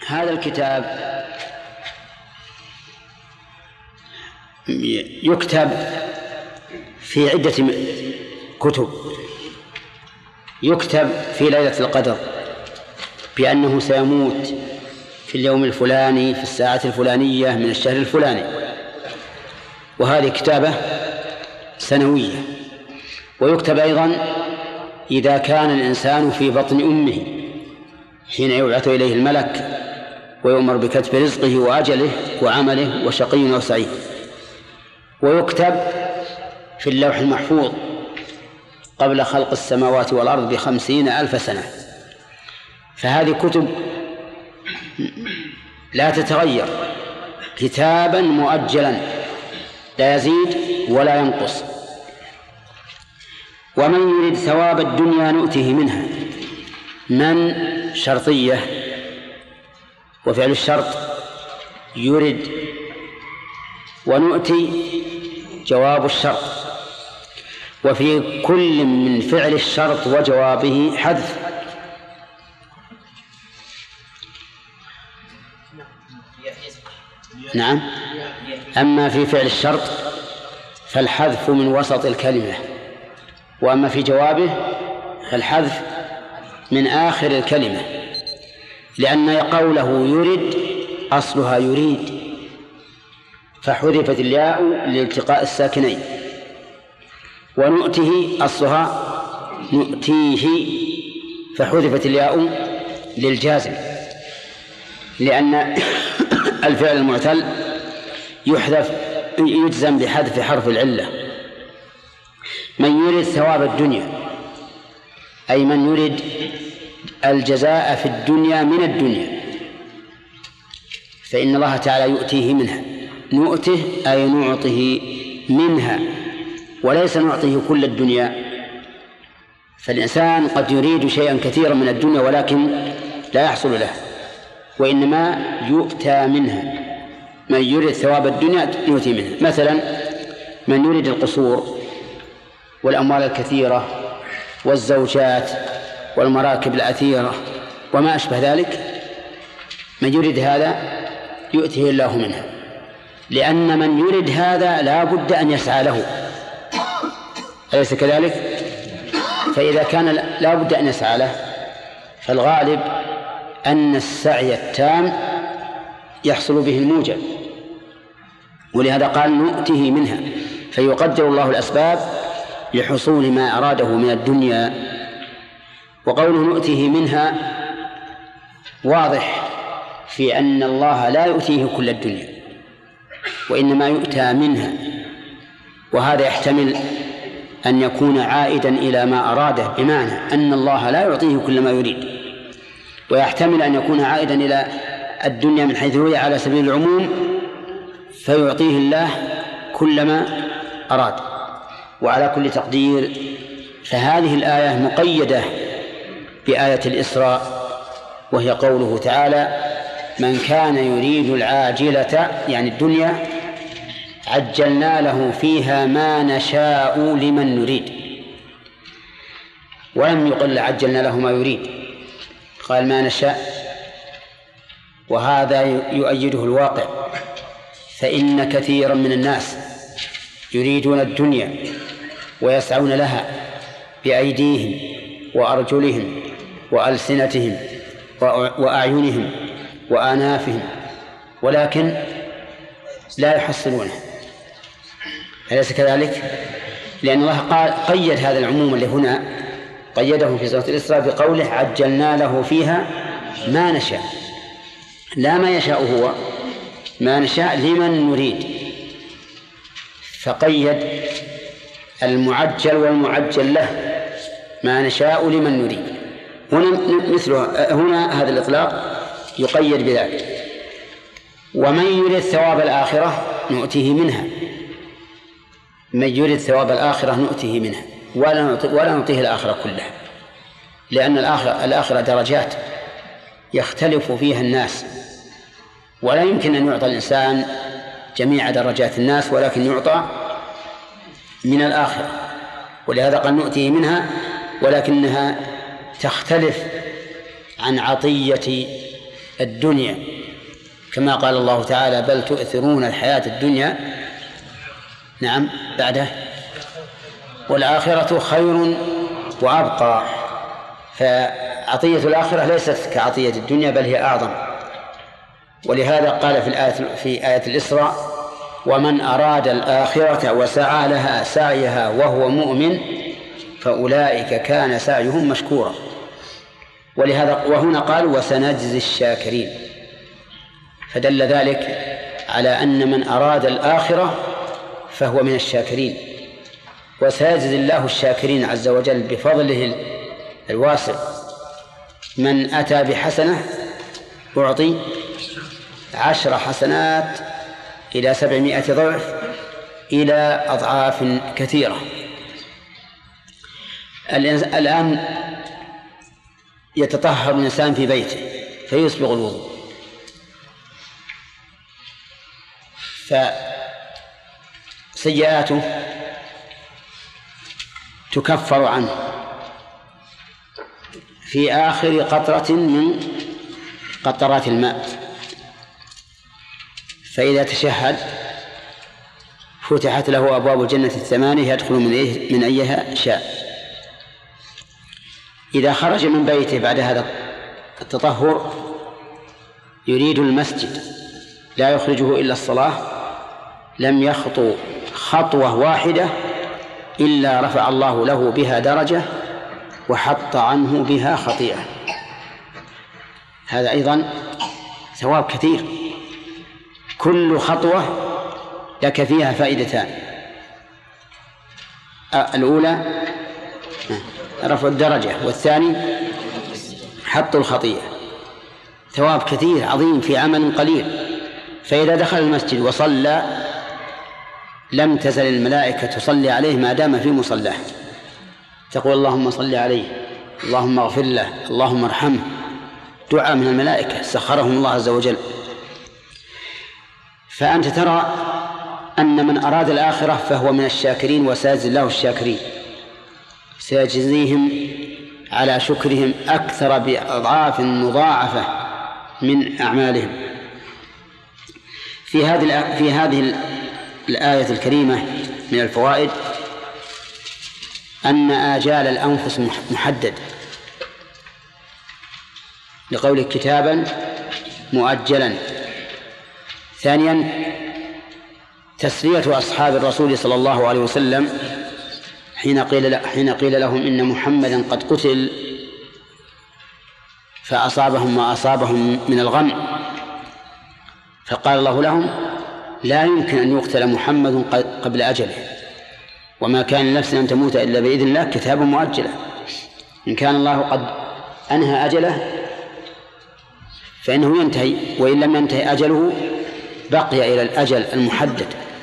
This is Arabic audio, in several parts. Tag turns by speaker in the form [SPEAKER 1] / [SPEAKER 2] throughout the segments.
[SPEAKER 1] هذا الكتاب يكتب في عدة كتب. يكتب في ليلة القدر بأنه سيموت في اليوم الفلاني في الساعة الفلانية من الشهر الفلاني، وهذه كتابة سنوية. ويكتب أيضا إذا كان الإنسان في بطن أمه حين يبعث إليه الملك ويؤمر بكتب رزقه وأجله وعمله وشقي أو سعيد. ويكتب في اللوح المحفوظ قبل خلق السماوات والأرض ب50,000 سنة. فهذه كتب لا تتغير، كتابا مؤجلا لا يزيد ولا ينقص. ومن يريد ثواب الدنيا نؤته منها. من شرطية، وفعل الشرط يرد، ونؤتي جواب الشرط. وفي كل من فعل الشرط وجوابه حذف. نعم. أما في فعل الشرط فالحذف من وسط الكلمة، وأما في جوابه فالحذف من آخر الكلمة، لأن قوله يرد أصلها يريد، فحذفت الياء لالتقاء الساكنين. ونؤته أصلها نؤتيه، فحذفت الياء للجازم، لأن الفعل المعتل يجزم بحذف حرف العلة. من يريد ثواب الدنيا أي من يريد الجزاء في الدنيا من الدنيا، فإن الله تعالى يؤتيه منها. نؤته أي نعطه منها، وليس نعطيه كل الدنيا. فالإنسان قد يريد شيئا كثيرا من الدنيا ولكن لا يحصل له، وإنما يؤتى منها. من يريد ثواب الدنيا يؤتي منها. مثلا من يريد القصور والأموال الكثيرة والزوجات والمراكب الأثيرة وما أشبه ذلك، من يريد هذا يؤتيه الله منها، لأن من يريد هذا لا بد أن يسعى له، أليس كذلك؟ فإذا كان لا بد أن يسعى له فالغالب أن السعي التام يحصل به الموجب، ولهذا قال نؤته منها. فيقدر الله الأسباب لحصول ما أراده من الدنيا. وقوله نؤته منها واضح في أن الله لا يؤتيه كل الدنيا، وإنما يؤتى منها، وهذا يحتمل أن يكون عائدا إلى ما أراده، بمعنى أن الله لا يعطيه كل ما يريد، ويحتمل أن يكون عائدا إلى الدنيا من حيث هي على سبيل العموم، فيعطيه الله كل ما أراد. وعلى كل تقدير فهذه الآية مقيدة بآية الإسراء، وهي قوله تعالى من كان يريد العاجلة يعني الدنيا عجلنا له فيها ما نشاء لمن نريد. ولم يقل عجلنا له ما يريد، قال ما نشاء، وهذا يؤيده الواقع. فإن كثيرا من الناس يريدون الدنيا ويسعون لها بأيديهم وأرجلهم وألسنتهم وأعينهم وآنافهم، ولكن لا يحصلونه، أليس كذلك؟ لأن الله قال قيد هذا العموم اللي هنا، قيده في سورة الإسراء بقوله عجلنا له فيها ما نشاء، لا ما يشاء هو، ما نشاء لمن نريد، فقيد المعجل والمعجل له ما نشاء لمن نريد. هنا مثله، هنا هذا الإطلاق يقيد بذلك. ومن يريد ثواب الآخرة نؤتيه منها. من يريد ثواب الآخرة نؤتيه منها ولا نعطيه الآخرة كلها، لأن الآخرة درجات يختلف فيها الناس، ولا يمكن أن يعطى الإنسان جميع درجات الناس، ولكن يعطى من الآخرة. ولهذا قال نؤتيه منها، ولكنها تختلف عن عطية الدنيا، كما قال الله تعالى: بل تؤثرون الحياة الدنيا، نعم، بعده والآخرة خير وأبقى. فعطية الآخرة ليست كعطية الدنيا، بل هي أعظم. ولهذا قال في آية الإسراء: ومن أراد الآخرة وسعى لها سعيها وهو مؤمن فأولئك كان سعيهم مشكورا. ولهذا وهنا قال: وسنجزي الشاكرين، فدل ذلك على أن من أراد الآخرة فهو من الشاكرين، وسيجزي الله الشاكرين عز وجل بفضله الواسع. من أتى بحسنة أعطي 10 حسنات إلى 700 ضعف إلى أضعاف كثيرة. الآن يتطهر الإنسان في بيته فيسبغ الوضوء، فسيئاته تكفر عنه في آخر قطرة من قطرات الماء. فإذا تشهد فتحت له أبواب الجنة 8 يدخل من أيها شاء. إذا خرج من بيته بعد هذا التطهر يريد المسجد لا يخرجه إلا الصلاة، لم يخطو خطوة واحدة إلا رفع الله له بها درجة وحط عنه بها خطيئة. هذا أيضا ثواب كثير، كل خطوة لك فيها فائدتان: الأولى رفع الدرجة، والثاني حط الخطيئة. ثواب كثير عظيم في عمل قليل. فإذا دخل المسجد وصلى لم تزل الملائكة تصلي عليه ما دام في مصلاه، تقول: اللهم صل عليه، اللهم اغفر له، اللهم ارحمه. دعاء من الملائكة سخرهم الله عز وجل. فأنت ترى أن من أراد الآخرة فهو من الشاكرين، وسيجزي الله الشاكرين، سيجزيهم على شكرهم أكثر بأضعاف مضاعفة من أعمالهم. في هذه الآية الكريمة من الفوائد أن آجال الأنفس محدد، لقول كتابا مؤجلا. ثانيا تسلية أصحاب الرسول صلى الله عليه وسلم حين قيل لهم إن محمدا قد قتل فأصابهم ما أصابهم من الغم، فقال الله لهم: لا يمكن أن يقتل محمد قبل أجله، وما كان نفس أن تموت إلا بإذن الله، كتابا مؤجلا. إن كان الله قد أنهى أجله فإنه ينتهي، وإن لم ينتهي أجله بقي إلى الأجل المحدد.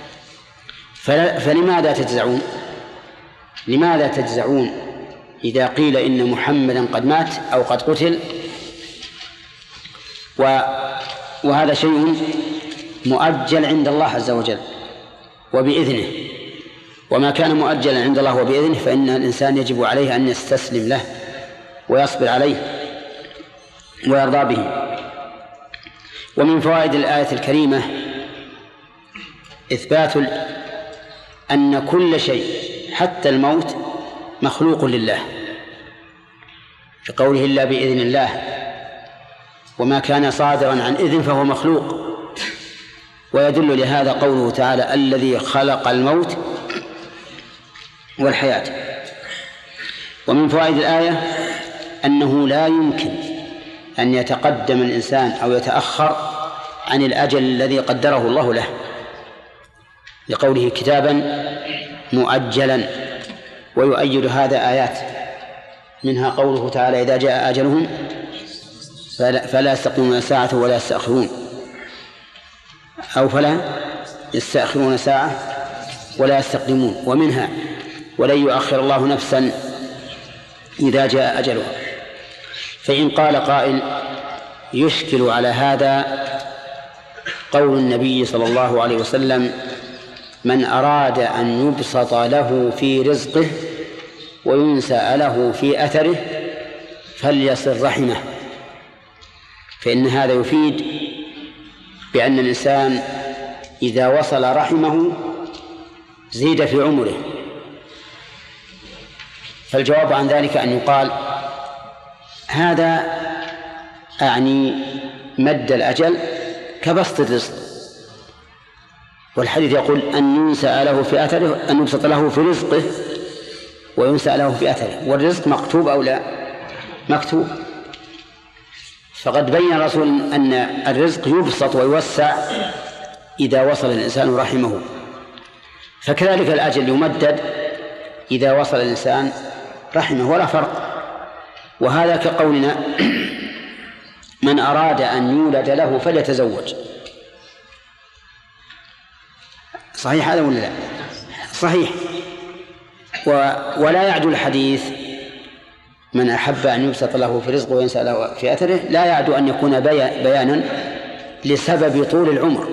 [SPEAKER 1] فلماذا تجزعون؟ لماذا تجزعون إذا قيل إن محمدا قد مات أو قد قتل؟ وهذا شيء مؤجل عند الله عز وجل وبإذنه، وما كان مؤجلا عند الله وبإذنه فإن الإنسان يجب عليه أن يستسلم له ويصبر عليه ويرضى به. ومن فوائد الآية الكريمة إثبات أن كل شيء حتى الموت مخلوق لله، كقوله: إلا بإذن الله، وما كان صادرا عن إذن فهو مخلوق. ويدل لهذا قوله تعالى: الذي خلق الموت والحياة. ومن فوائد الآية أنه لا يمكن أن يتقدم الإنسان أو يتأخر عن الأجل الذي قدره الله له، لقوله كتابا مؤجلا. ويؤيد هذا آيات، منها قوله تعالى: إذا جاء أجلهم فلا يستقدمون ساعة ولا يستأخرون، أو فلا يستأخرون ساعة ولا يستقدمون. ومنها: ولن يؤخر الله نفسا إذا جاء أجلها. فإن قال قائل يشكل على هذا قول النبي صلى الله عليه وسلم: من أراد أن يبسط له في رزقه وينسأ له في أثره فليصل رحمه. فإن هذا يفيد بأن الإنسان إذا وصل رحمه زيد في عمره. فالجواب عن ذلك أن يقال هذا أعني مد الأجل كبسط الرزق، والحديث يقول أن ينسأ له في أثره، أن يبسط له في رزقه وينسأ له في أثره. والرزق مكتوب أو لا؟ مكتوب. فقد بين الرسول أن الرزق يبسط ويوسع إذا وصل الإنسان رحمه، فكذلك الأجل يمدد إذا وصل الإنسان رحمه، ولا فرق. وهذا كقولنا من أراد أن يولد له فليتزوج. صحيح هذا ولا لا؟ صحيح. ولا يعدو الحديث من أحب أن يبسط له في رزقه وينسأ له في أثره، لا يعدو أن يكون بيانا لسبب طول العمر.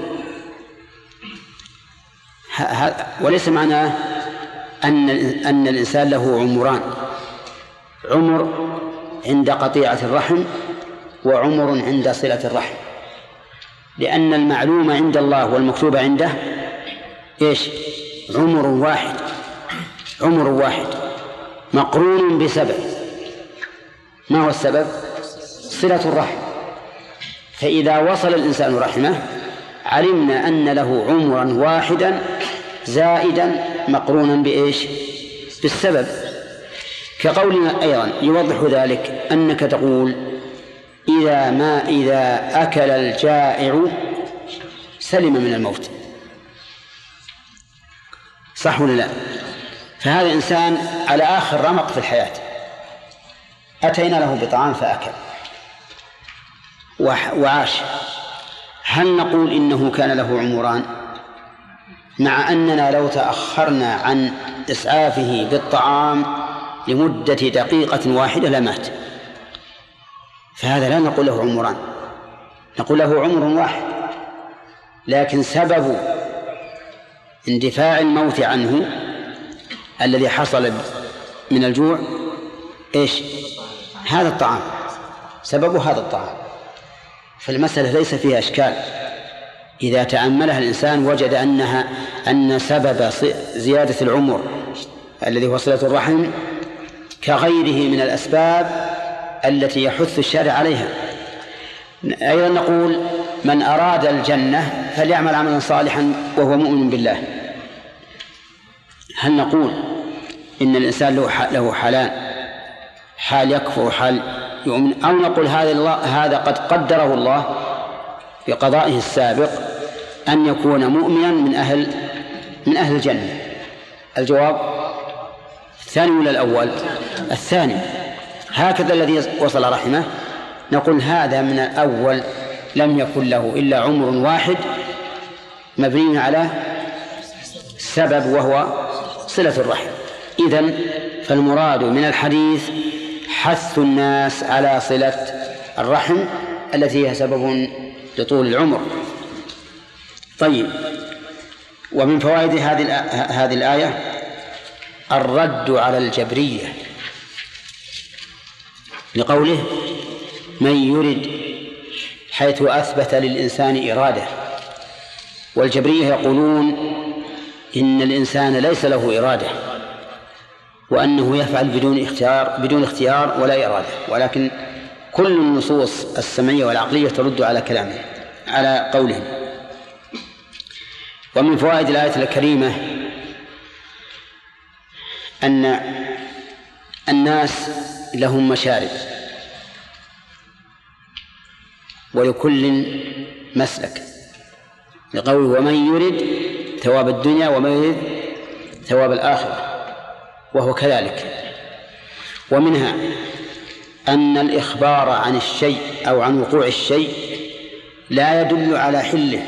[SPEAKER 1] وليس معناه أن الإنسان له عمران: عمر عند قطيعة الرحم وعمر عند صلة الرحم، لأن المعلوم عند الله والمكتوب عنده إيش؟ عمر واحد، عمر واحد مقرون بسبب. ما هو السبب؟ صلة الرحم. فإذا وصل الإنسان رحمه علمنا أن له عمرا واحدا زائدا مقرونا بإيش؟ بالسبب. كقولنا أيضا يوضح ذلك أنك تقول إذا أكل الجائع سلم من الموت. صح ولا لا؟ فهذا إنسان على آخر رمق في الحياة، أتينا له بطعام فأكل وعاش، هل نقول إنه كان له عمران؟ مع أننا لو تأخرنا عن إسعافه بالطعام لمدة دقيقة واحدة لمات. فهذا لا نقول له عمران، نقول له عمر واحد، لكن سبب اندفاع الموت عنه الذي حصل من الجوع إيش؟ هذا الطعام، سبب هذا الطعام. فالمسألة ليس فيها إشكال، إذا تأملها الإنسان وجد أن سبب زيادة العمر الذي هو صلة الرحم كغيره من الأسباب التي يحث الشارع عليها. أيضا نقول من أراد الجنة فليعمل عملا صالحا وهو مؤمن بالله. هل نقول إن الإنسان له حالان: حال يكفر وحال يؤمن؟ أو نقول هذا قد قدره الله بقضائه السابق أن يكون مؤمنا من أهل الجنة؟ الجواب الثاني ولا الأول؟ الثاني. هكذا الذي وصل رحمه نقول هذا من الأول لم يكن له إلا عمر واحد مبني على سبب وهو صلة الرحم. إذن فالمراد من الحديث حث الناس على صلة الرحم التي هي سبب لطول العمر. طيب، ومن فوائد هذه الآية الرد على الجبرية لقوله من يرد، حيث أثبت للإنسان إرادة. والجبرية يقولون إن الإنسان ليس له إرادة، وأنه يفعل بدون اختيار ولا إرادة، ولكن كل النصوص السمعية والعقلية ترد على كلامه، على قولهم. ومن فوائد الآية الكريمة أن الناس لهم مشارب ولكل مسلك، لقوله ومن يرد ثواب الدنيا ومن يرد ثواب الآخرة، وهو كذلك. ومنها أن الإخبار عن الشيء أو عن وقوع الشيء لا يدل على حله،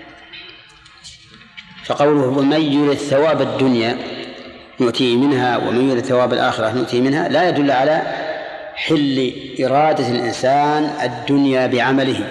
[SPEAKER 1] فقوله ومن يرد ثواب الدنيا نؤتيه منها ومن يرد ثواب الآخرة نؤتيه منها لا يدل على حل إرادة الإنسان الدنيا بعمله،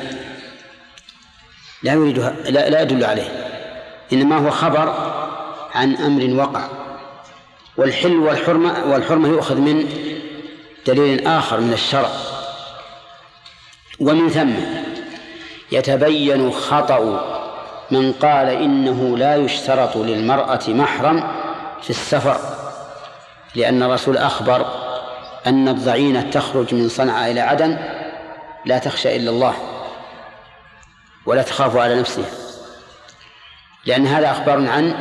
[SPEAKER 1] لا يدل عليه، إنما هو خبر عن أمر وقع. والحل والحرمة يؤخذ من دليل آخر من الشرع، ومن ثم يتبين خطأ من قال إنه لا يشترط للمرأة محرم في السفر، لأن الرسول أخبر أن الضعينة تخرج من صنعاء إلى عدن لا تخشى إلا الله ولا تخاف على نفسها، لأن هذا أخبار عن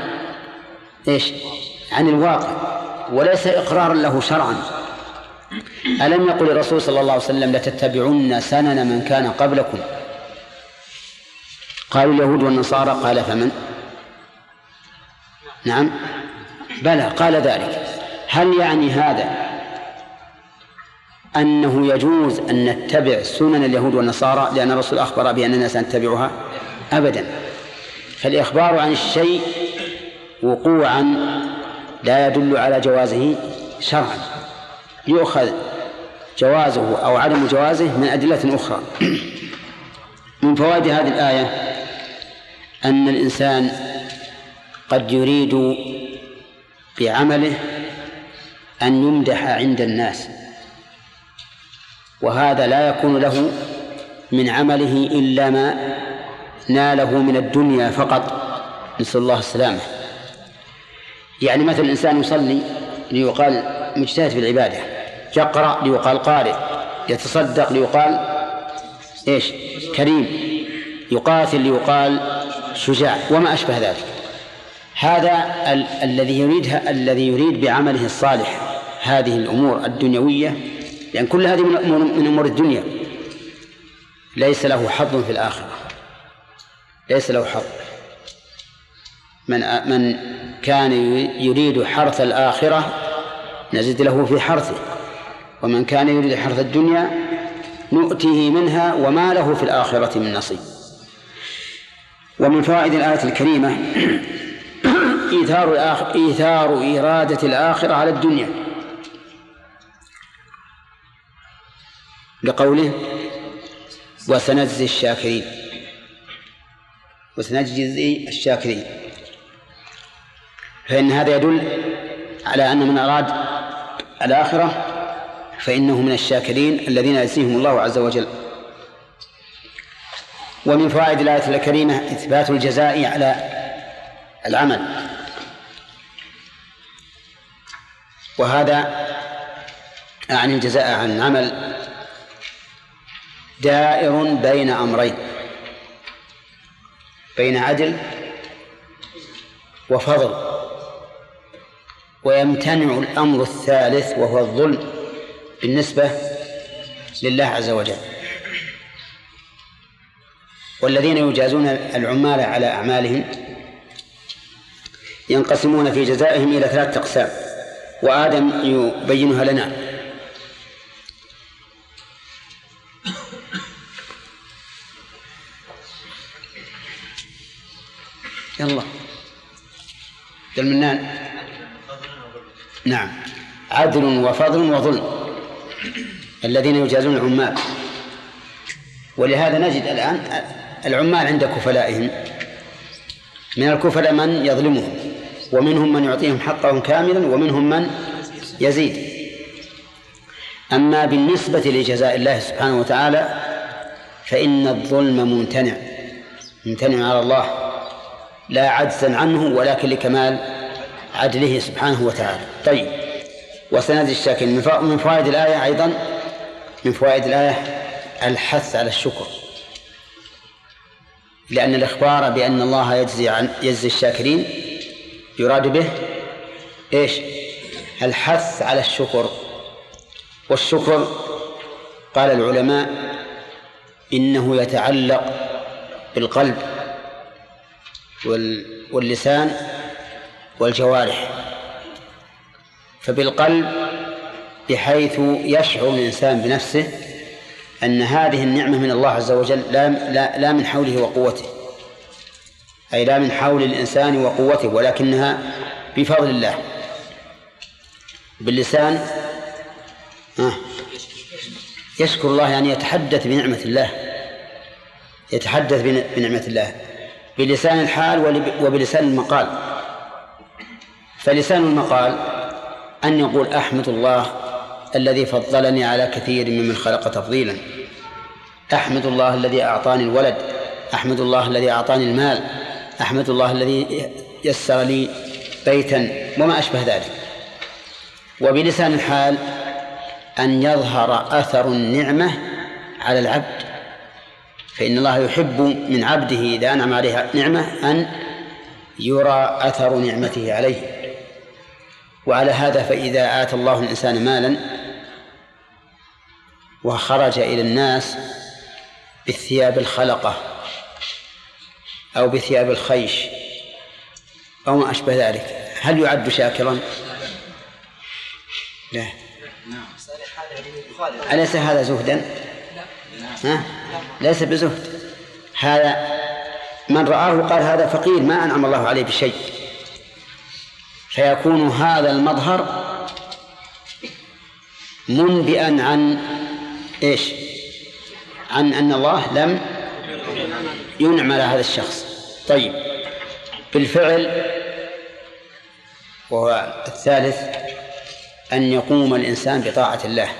[SPEAKER 1] عن الواقع وليس إقرارا له شرعا. ألم يقل الرسول صلى الله عليه وسلم لتتبعن سنن من كان قبلكم؟ قالوا اليهود والنصارى، قال فمن؟ نعم بلى قال ذلك. هل يعني هذا أنه يجوز أن نتبع سنن اليهود والنصارى لأن الرسول أخبر بأننا سنتبعها؟ أبدا. فالإخبار عن الشيء وقوعا لا يدل على جوازه شرعا، يؤخذ جوازه أو عدم جوازه من أدلة أخرى. من فوائد هذه الآية أن الإنسان قد يريد بعمله أن يمدح عند الناس، وهذا لا يكون له من عمله إلا ما ناله من الدنيا فقط، نسأل الله السلامة. يعني مثل الإنسان يصلي ليقال مجتهد في العبادة، يقرأ ليقال قارئ، يتصدق ليقال كريم، يقاتل ليقال شجاع، وما أشبه ذلك. هذا الذي يريد بعمله الصالح هذه الأمور الدنيوية، لأن كل هذه من أمور الدنيا، ليس له حظ في الآخرة، ليس له حظ. من كان يريد حرث الآخرة نزد له في حرثه، ومن كان يريد حرث الدنيا نؤتيه منها وما له في الآخرة من نصيب. ومن فوائد الآية الكريمة إيثار إرادة الآخرة على الدنيا، لقوله وسنجزي الشاكرين، وسنجزي الشاكرين، فإن هذا يدل على أن من أراد الآخرة فإنه من الشاكرين الذين يجزيهم الله عز وجل. ومن فوائد الآية الكريمة إثبات الجزاء على العمل، وهذا أعني الجزاء عن العمل دائر بين أمرين، بين عدل وفضل، ويمتنع الأمر الثالث وهو الظلم بالنسبة لله عز وجل. والذين يجازون العمال على أعمالهم ينقسمون في جزائهم إلى 3 أقسام، وآدم يبينها لنا. يلا المنان. نعم، عدل وفضل وظلم، الذين يجازون العمال. ولهذا نجد الآن العمال عند كفلائهم من الكفلاء من يظلمهم، ومنهم من يعطيهم حقهم كاملا، ومنهم من يزيد. أما بالنسبة لجزاء الله سبحانه وتعالى فإن الظلم ممتنع على الله، لا عجزا عنه ولكن لكمال عدله سبحانه وتعالى. طيب، وسنجزي الشاكرين. من فوائد الآية أيضا، من فوائد الآية الحث على الشكر، لأن الإخبار بأن الله يجزي الشاكرين يراد به الحث على الشكر. والشكر قال العلماء إنه يتعلق بالقلب واللسان والجوارح. فبالقلب بحيث يشعر الإنسان بنفسه أن هذه النعمة من الله عز وجل، لا من حوله وقوته، أي لا من حول الإنسان وقوته، ولكنها بفضل الله. باللسان يشكر الله، يعني يتحدث بنعمة الله، يتحدث بنعمة الله بلسان الحال وبلسان المقال. فلسان المقال أن يقول أحمد الله الذي فضلني على كثير ممن خلق تفضيلا، أحمد الله الذي أعطاني الولد، أحمد الله الذي أعطاني المال، أحمد الله الذي يسر لي بيتا وما أشبه ذلك. وبلسان الحال أن يظهر أثر النعمة على العبد، فإن الله يحب من عبده إذا أنعم عليه نعمة أن يرى أثر نعمته عليه. وعلى هذا فإذا آتى الله الإنسان مالا وخرج إلى الناس بالثياب الخلقة أو بثياب الخيش أو ما أشبه ذلك، هل يعد شاكرا؟ لا. أليس هذا زهدا؟ ليس بزهد، هذا من رآه قال هذا فقير ما أنعم الله عليه بشيء، فيكون هذا المظهر منبئا عن إيش؟ عن أن الله لم ينعم على هذا الشخص. طيب، بالفعل. وهو الثالث أن يقوم الإنسان بطاعة الله.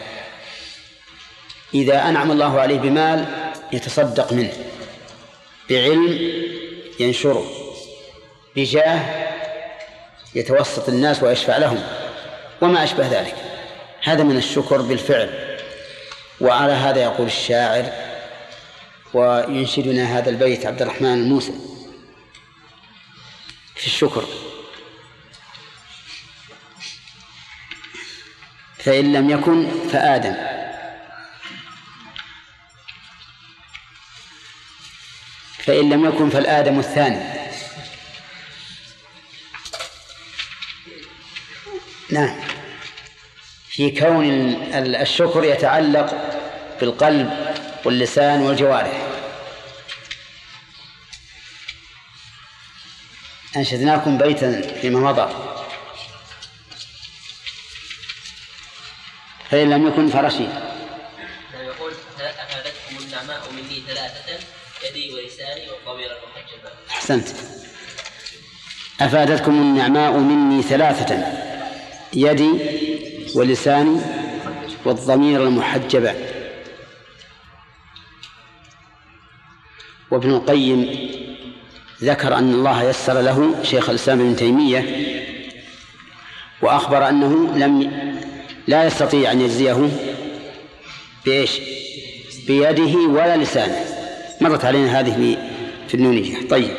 [SPEAKER 1] إذا أنعم الله عليه بمال يتصدق منه، بعلم ينشره، بجاه يتوسط الناس ويشفع لهم وما أشبه ذلك، هذا من الشكر بالفعل. وعلى هذا يقول الشاعر وينشدنا هذا البيت عبد الرحمن الموسى في الشكر: فإن لم يكن فآدم، فإن لم يكن فالآدم الثاني. نعم، في كون الشكر يتعلق بالقلب واللسان والجوارح. أنشدناكم بيتا فيما مضى: فإن لم يكن فرشيد.
[SPEAKER 2] يقول: أفادتكم النعماء مني ثلاثة: يدي ولساني والضمير المحجبة.
[SPEAKER 1] أحسنت. أفادتكم النعماء مني ثلاثة: يدي ولساني والضمير المحجبة. وابن القيم ذكر أن الله يسر له شيخ الإسلام ابن تيمية، وأخبر أنه لا يستطيع أن يجزيه بإيش؟ بيده ولا لسانه. مرت علينا هذه في النونية. طيب،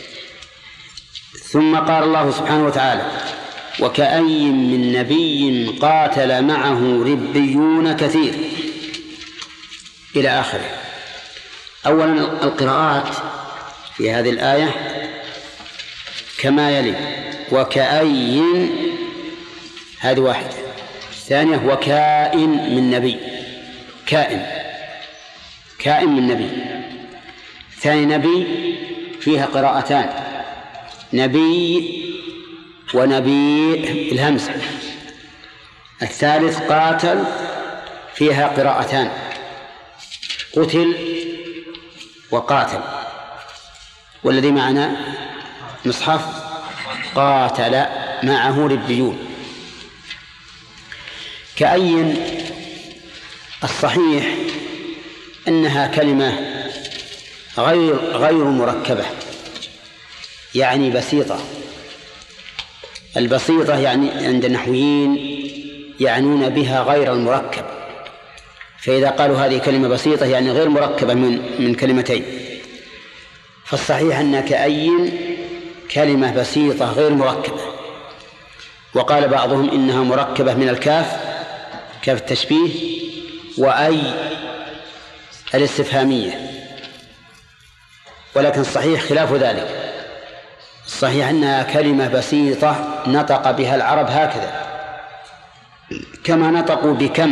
[SPEAKER 1] ثم قال الله سبحانه وتعالى: وكأي من نبي قاتل معه ربيون كثير، إلى آخره. أولا القراءات في هذه الآية كما يلي: وكأي، هذه واحدة. الثانية: وكائن من نبي، كائن من نبي. ثاني نبي فيها قراءتان: نبي ونبي الهمزة. الثالث قاتل فيها قراءتان: قتل وقاتل. والذي معنا مصحف قاتل معه ربيون. كأي الصحيح أنها كلمة غير مركبة، يعني بسيطة. البسيطة يعني عند النحويين يعنون بها غير المركب، فإذا قالوا هذه كلمة بسيطة يعني غير مركبة من كلمتين. فالصحيح أن كأي كلمة بسيطة غير مركبة. وقال بعضهم إنها مركبة من الكاف، كاف التشبيه، وأي الاستفهامية، ولكن الصحيح خلاف ذلك. الصحيح أنها كلمة بسيطة نطق بها العرب هكذا كما نطقوا بكم،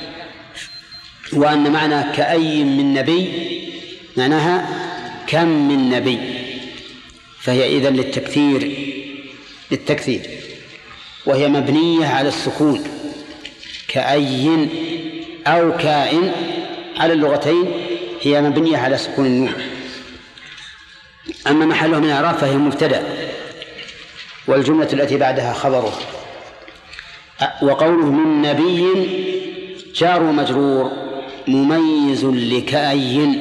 [SPEAKER 1] وأن معنى كأي من نبي معناها كم من نبي، فهي إذن للتكثير، وهي مبنية على السكون. كأي أو كائن على اللغتين هي مبنية على سكون النون. أما محلها من الإعراب فهي مبتدأ، والجملة التي بعدها خبره. وقوله من نبي جار ومجرور مميز لكأي،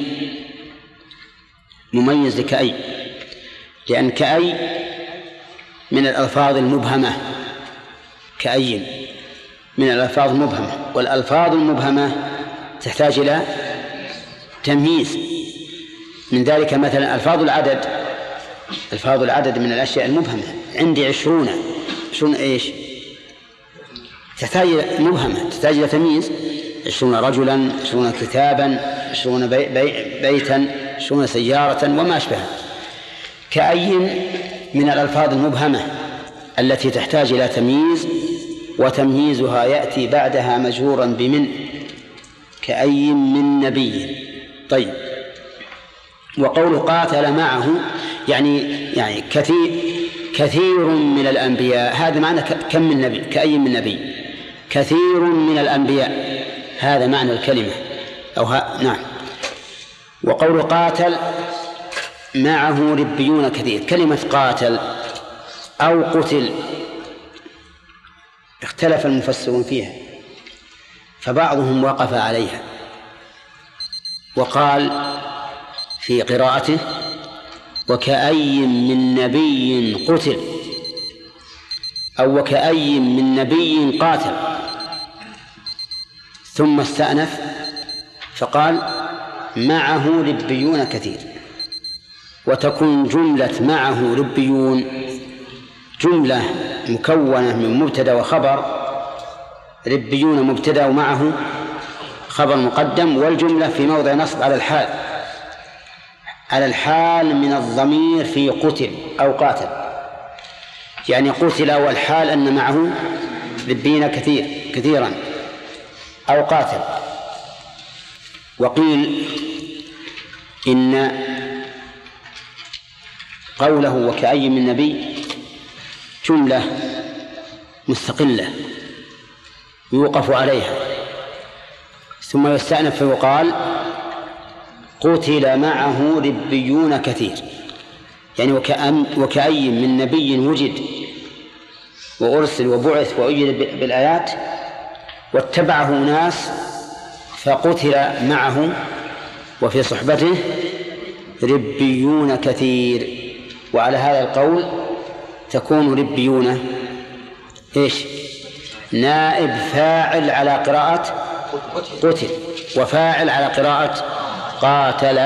[SPEAKER 1] مميز لكأي، لأن كأي من الألفاظ المبهمة، كأي من الألفاظ المبهمة، والألفاظ المبهمة تحتاج إلى تمييز. من ذلك مثلا ألفاظ العدد، ألفاظ العدد من الأشياء المبهمة. عندي 20 إيش؟ تحتاج مبهمة، تحتاج إلى تمييز. 20 رجلا، 20 كتابا، 20 بيتا، 20 سيارة وما أشبهها. كأي من الألفاظ المبهمة التي تحتاج إلى تمييز، وتمييزها يأتي بعدها مجرورا بمن، كأي من نبي. طيب، وقول قاتل معه يعني كثير من الأنبياء، هذا معنى كم من نبي، كأي من نبي، كثير من الأنبياء، هذا معنى الكلمة نعم. وقول قاتل معه ربيون كثير، كلمة قاتل أو قتل اختلف المفسرون فيها، فبعضهم وقف عليها وقال في قراءته وكأي من نبي قتل، أو وكأي من نبي قاتل، ثم استأنف فقال معه ربيون كثير. وتكون جملة معه ربيون جملة مكونة من مبتدأ وخبر، ربيون مبتدأ ومعه خبر مقدم، والجملة في موضع نصب على الحال من الضمير في قتل أو قاتل، يعني قتل والحال أن معه ربيين كثيرا أو قاتل. وقيل إن قوله وكأي من نبي جملة مستقلة يوقف عليها، ثم يستأنف فيقال قتل معه ربيون كثير، يعني وكأي من نبي وجد وأرسل وبعث وأيد بالآيات واتبعه ناس فقتل معه وفي صحبته ربيون كثير. وعلى هذا القول تكون ربيون إيش؟ نائب فاعل على قراءة قتل، وفاعل على قراءة قاتل.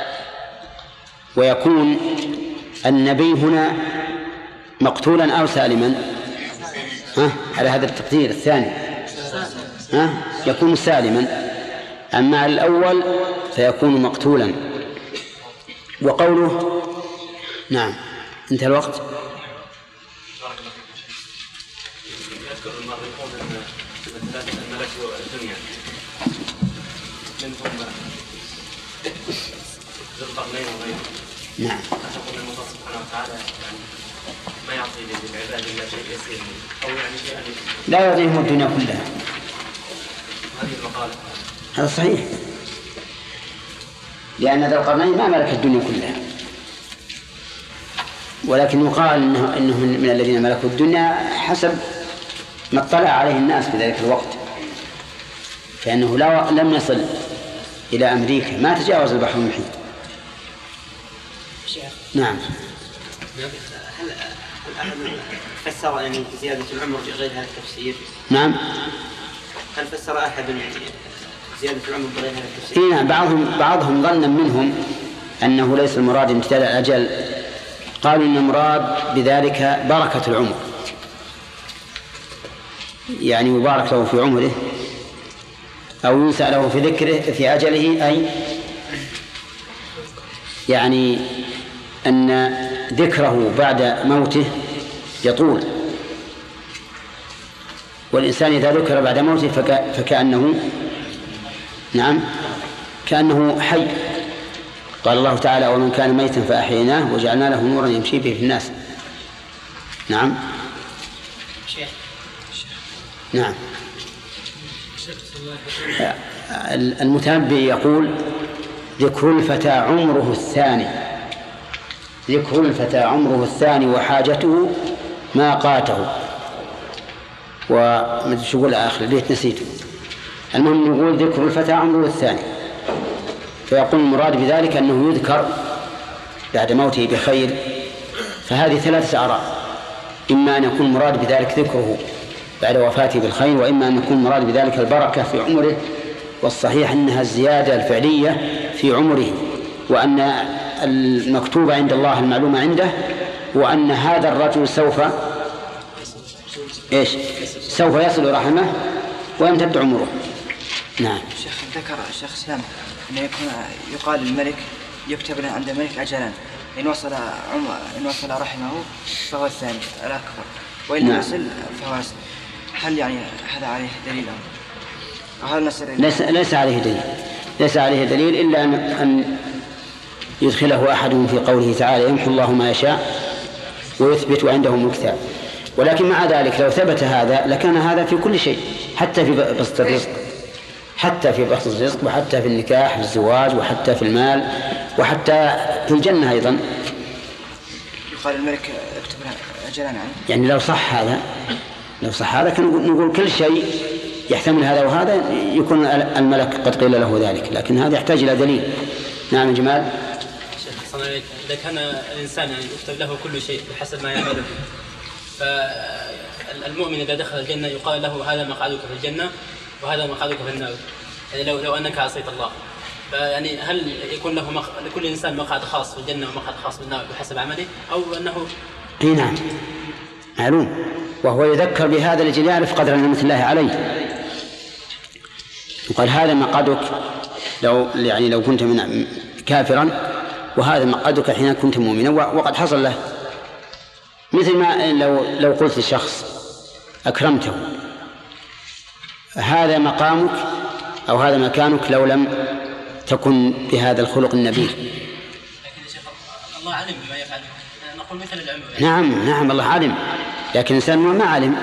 [SPEAKER 1] ويكون النبي هنا مقتولا أو سالما؟ على هذا التقدير الثاني يكون سالما، أما الأول فيكون مقتولا. وقوله نعم انتهى الوقت.
[SPEAKER 3] يذكر المؤرخون أن الملك الدنيا منهم ذو القرنين وغيره.
[SPEAKER 1] نعم.
[SPEAKER 3] أتقول الله سبحانه وتعالى ما يعطي للعباد إلا شيء يسير أو يعني شيئا
[SPEAKER 1] لا يعطيهم الدنيا كلها.
[SPEAKER 3] هذه المقالة
[SPEAKER 1] هذا صحيح، لأن ذا القرنين ما ملك الدنيا كلها، ولكن يقال إنه من الذين ملكوا الدنيا حسب ما اطلع عليه الناس في ذلك الوقت، فإنه لم يصل إلى أمريكا، ما تجاوز البحر المحيط. نعم.
[SPEAKER 4] هل أحد فسر يعني زيادة العمر بغير هذا التفسير؟
[SPEAKER 1] نعم.
[SPEAKER 4] هل فسر أحد زيادة العمر بغير هذا التفسير؟
[SPEAKER 1] نعم. بعضهم ظن منهم أنه ليس المراد امتداد الأجل، قالوا إن المراد بذلك بركة العمر، يعني يبارك له في عمره أو ينسى له في ذكره في أجله، أي يعني أن ذكره بعد موته يطول، والإنسان إذا ذكر بعد موته فكأنه نعم كأنه حي. قال الله تعالى ومن كان ميتا فأحييناه وجعلنا له نورا يمشي به في الناس. نعم. نعم. المتنبي يقول ذكر الفتى عمره الثاني، ذكر الفتى عمره الثاني وحاجته ما قاته. وشو يقول آخر ليت نسيته. المهم نقول ذكر الفتى عمره الثاني، فيقول المراد بذلك أنه يذكر بعد موته بخير. فهذه 3 آراء، إما أن يكون مراد بذلك ذكره بعد وفاته بالخير، وإما أن يكون مراد بذلك البركة في عمره. والصحيح أنها الزيادة الفعلية في عمره، وأن المكتوب عند الله المعلومة عنده، وأن هذا الرجل سوف يصل رحمه ويمتد عمره. نعم.
[SPEAKER 5] شيخ ذكر الشيخ سلام أنه يقال الملك يكتب له عند الملك أجلان، إن وصل رحمه فهو الثاني الأكبر، وإن لم يصل فهو أصل. هل يعني هذا عليه دليل أو هل
[SPEAKER 1] ليس عليه دليل إلا أن يدخله أحدهم في قوله تعالى يمحو الله ما يشاء ويثبت عنده الكتاب. ولكن مع ذلك لو ثبت هذا لكان هذا في كل شيء، حتى في بسط الرزق، وحتى في النكاح، في الزواج، وحتى في المال، وحتى في الجنة أيضا.
[SPEAKER 5] يقال الملك اكتب أجلان
[SPEAKER 1] يعني لو صح هذا كان نقول كل شيء يحتمل هذا وهذا يكون الملك قد قيل له ذلك، لكن هذا يحتاج إلى دليل. نعم جمال.
[SPEAKER 3] إذا كان الإنسان يعني يكتب له كل شيء بحسب ما يعمله، فالمؤمن إذا دخل الجنة يقال له هذا مقعدك في الجنة وهذا مقعدك في النار، يعني لو أنك عصيت الله، فيعني هل يكون له لكل إنسان مقعد خاص في الجنة ومقعد خاص في النار بحسب عمله، أو أنه
[SPEAKER 1] نعم معلوم، وهو يذكر بهذا لجل يعرف قدر نعمة الله عليه. يقال هذا مقعدك لو كنت كافرا، وهذا مقعدك حين كنت مؤمنا، وقد حصل له. مثل ما لو قلت للشخص أكرمته، هذا مقامك أو هذا مكانك لو لم تكن بهذا الخلق النبيل.
[SPEAKER 3] لكن يا شيخ الله علم بما يفعل، نقول مثل العلم.
[SPEAKER 1] نعم الله علم، لكن الإنسان ما علم،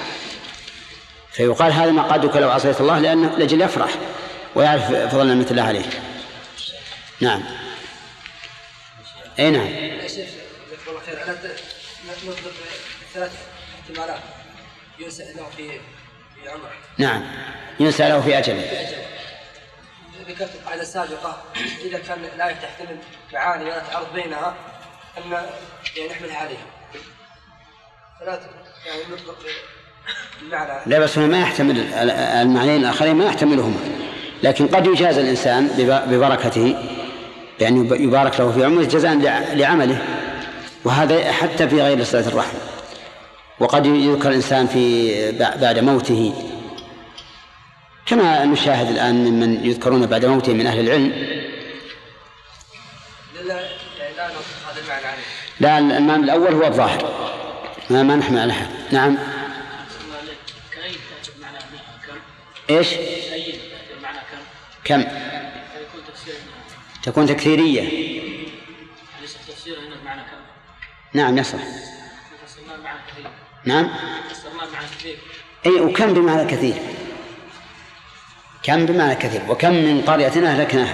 [SPEAKER 1] فيقال هذا مقعدك لو عصيت الله، لأنه لجل يفرح ويعرف فضل نعمة الله عليه. نعم. نعم.
[SPEAKER 6] يا شيخ جزاك الله خير، أنا نطلب 3 احتمالات ينسى له في عمره.
[SPEAKER 1] نعم، ينسى له في أجله.
[SPEAKER 6] ذكرت القاعدة السابقة إذا كان الآية تحتمل معاني ولا تعارض بينها أن يعني نحملها عليها. يعني نطلق المعنى.
[SPEAKER 1] لا بس ما يحتمل المعنيين الآخرين، ما يحتملهما، لكن قد يجاز الإنسان ببركته، يعني يبارك له في عمره جزاء لعمله، وهذا حتى في غير صلة الرحم. وقد يذكر الإنسان بعد موته، كما نشاهد الآن ممن يذكرون بعد موته من أهل العلم. لا المعنى الأول هو الظاهر، ما نحمل على حد. نعم. إيش؟ كم؟ تكون تكثيرية. نعم يصح. نعم. أي وكم بمعنى كثير. كم بمعنى كثير، وكم من قرية أهلكناها.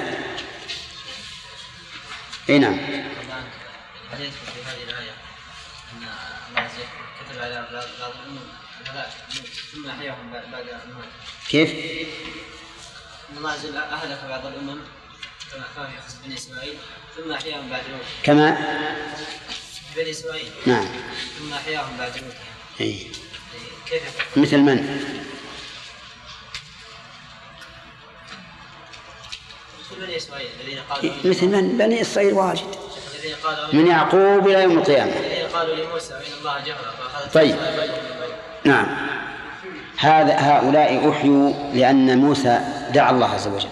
[SPEAKER 1] أي نعم.
[SPEAKER 2] حديث في هذه الآية أن الله كتب على بعض الأمم ثم أحياهم بعد الموت.
[SPEAKER 1] كيف؟
[SPEAKER 2] أن الله أهلك بعض الأمم كما في قصة بني إسماعيل ثم أحياهم بعد الموت.
[SPEAKER 1] كما
[SPEAKER 2] بني إسماعيل.
[SPEAKER 1] نعم.
[SPEAKER 2] ثم أحياهم بعد الموت.
[SPEAKER 1] أي.
[SPEAKER 2] كيف؟
[SPEAKER 1] مثل من؟
[SPEAKER 2] بني إسماعيل الذين قالوا
[SPEAKER 1] مثل من؟ بني إسرائيل واجد، من يعقوب إلى يوم القيامة.
[SPEAKER 2] الذين قالوا لموسى إن الله جهر.
[SPEAKER 1] طيب نعم، هؤلاء أحيوا لأن موسى دعا الله عز وجل،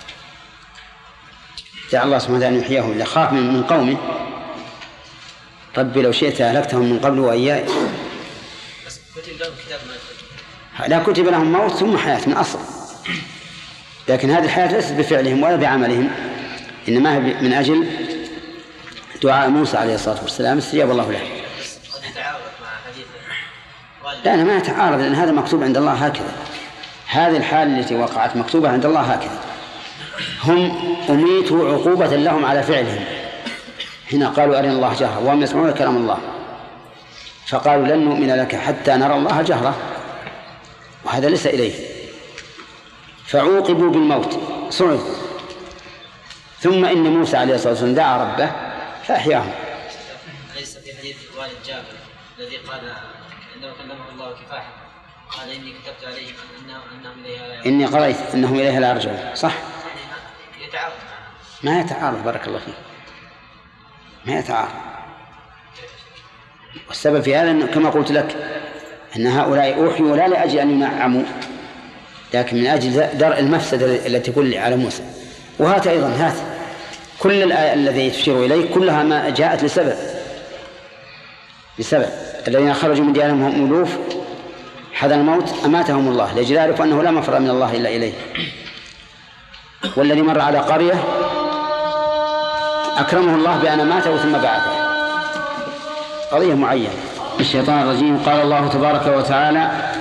[SPEAKER 1] دعا الله سبحانه وتعالى أن يحييهم، لخاف من قومه. ربي لو شئت أهلكتهم من قبل وإياي.
[SPEAKER 2] بس كتب لهم كتاب ما
[SPEAKER 1] لا كتب لهم موت ثم حياة من أصل، لكن هذه الحياة ليست بفعلهم ولا بعملهم، إنما من أجل دعاء موسى عليه الصلاة والسلام استجاب الله له. لا أنا ما يتعارض، لأن هذا مكتوب عند الله هكذا. هذه الحال التي وقعت مكتوبة عند الله هكذا. هم أميتوا عقوبة لهم على فعلهم، هنا قالوا أرنا الله جهرة وهم يسمعون كلام الله، فقالوا لن نؤمن لك حتى نرى الله جهرة، وهذا ليس إليه. فعوقبوا بالموت صعقوا. ثم إن موسى عليه الصلاة والسلام دعا ربه فأحياهم.
[SPEAKER 2] ليس في حديث والد جابر الذي قال عندما كلمه الله كفاحا قال إني كتبت عليهم أنهم إليها لا يرجعون.
[SPEAKER 1] إني قرأت أنهم إليها لا يرجعون. صح؟
[SPEAKER 2] يتعارض.
[SPEAKER 1] ما يتعارض بارك الله فيك، ما يتعارض. والسبب في هذا كما قلت لك أن هؤلاء أوحيوا لا لأجل أن ينعموا، لكن من أجل درء المفسدة التي تكون على موسى. وهات أيضا هات كل الآية الذي تشير إليه كلها ما جاءت لسبب. الذين خرجوا من ديارهم هم ألوف حذر الموت أماتهم الله لأجل يعرفوا أنه لا مفر من الله إلا إليه. والذي مر على قرية أكرمه الله بأن ماته ثم بعثه. قضية معينة. الشيطان الرجيم. قال الله تبارك وتعالى: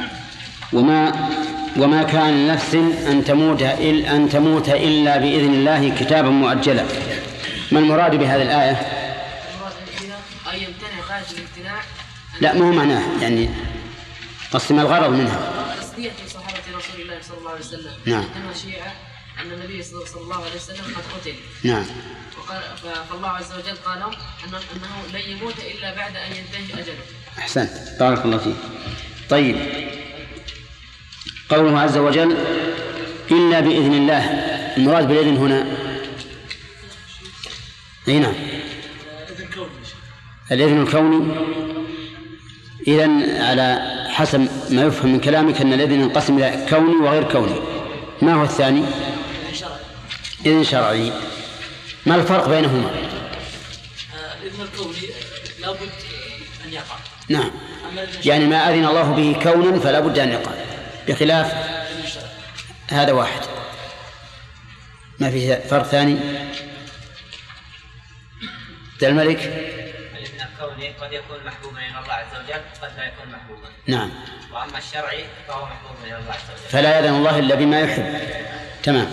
[SPEAKER 1] وما كان لنفس أن تموت إلا بإذن الله كتابا مؤجلا. ما المراد بهذه الآية؟
[SPEAKER 7] أن يمتنع خارج الامتناع.
[SPEAKER 1] لا، ما هو معناه، يعني قسم الغرض منها
[SPEAKER 7] تصديق صحابة رسول الله صلى الله عليه وسلم.
[SPEAKER 1] نعم.
[SPEAKER 7] عندما شيع أن النبي صلى الله عليه وسلم قد قتل.
[SPEAKER 1] نعم.
[SPEAKER 7] فالله عز وجل قال أنه لن يموت إلا بعد أن ينتهي أجله.
[SPEAKER 1] أحسنت، بارك الله فيك. طيب، قوله عز وجل إلا بإذن الله، المراد بالإذن هنا أي نعم الإذن الكوني. إذن على حسب ما يفهم من كلامك أن الإذن ينقسم إلى كوني وغير كوني. ما هو الثاني؟ إذن شرعي. ما الفرق بينهما؟
[SPEAKER 3] الإذن الكوني لابد أن يقع.
[SPEAKER 1] نعم، يعني ما أذن الله به كونا فلا بد أن يقع، بخلاف هذا واحد. ما في فرق ثاني؟ الملك.
[SPEAKER 2] الإذن الكوني قد يكون محبوبا إلى الله عز وجل قد لا يكون محبوبا.
[SPEAKER 1] نعم.
[SPEAKER 2] وأما الشرعي فهو محبوب إلى الله عز وجل.
[SPEAKER 1] فلا يأذن الله إلا بما يحب. تمام.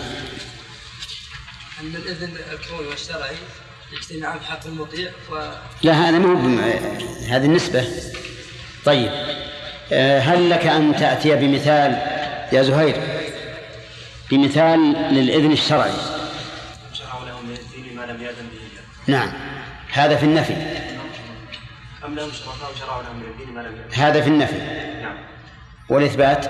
[SPEAKER 6] أن الإذن الكوني والشرعي اجتماعا في حق المطيع
[SPEAKER 1] لا، هذا مو هذه النسبة. طيب، هل لك أن تأتي بمثال يا زهير، بمثال للإذن الشرعي؟
[SPEAKER 8] شرعوا لهم من الدين ما لم يأذن به الله.
[SPEAKER 1] نعم، هذا في النفي.
[SPEAKER 8] أم لهم شركاء شرعوا لهم من الدين ما لم يأذن.
[SPEAKER 1] هذا في النفي.
[SPEAKER 8] نعم.
[SPEAKER 1] والإثبات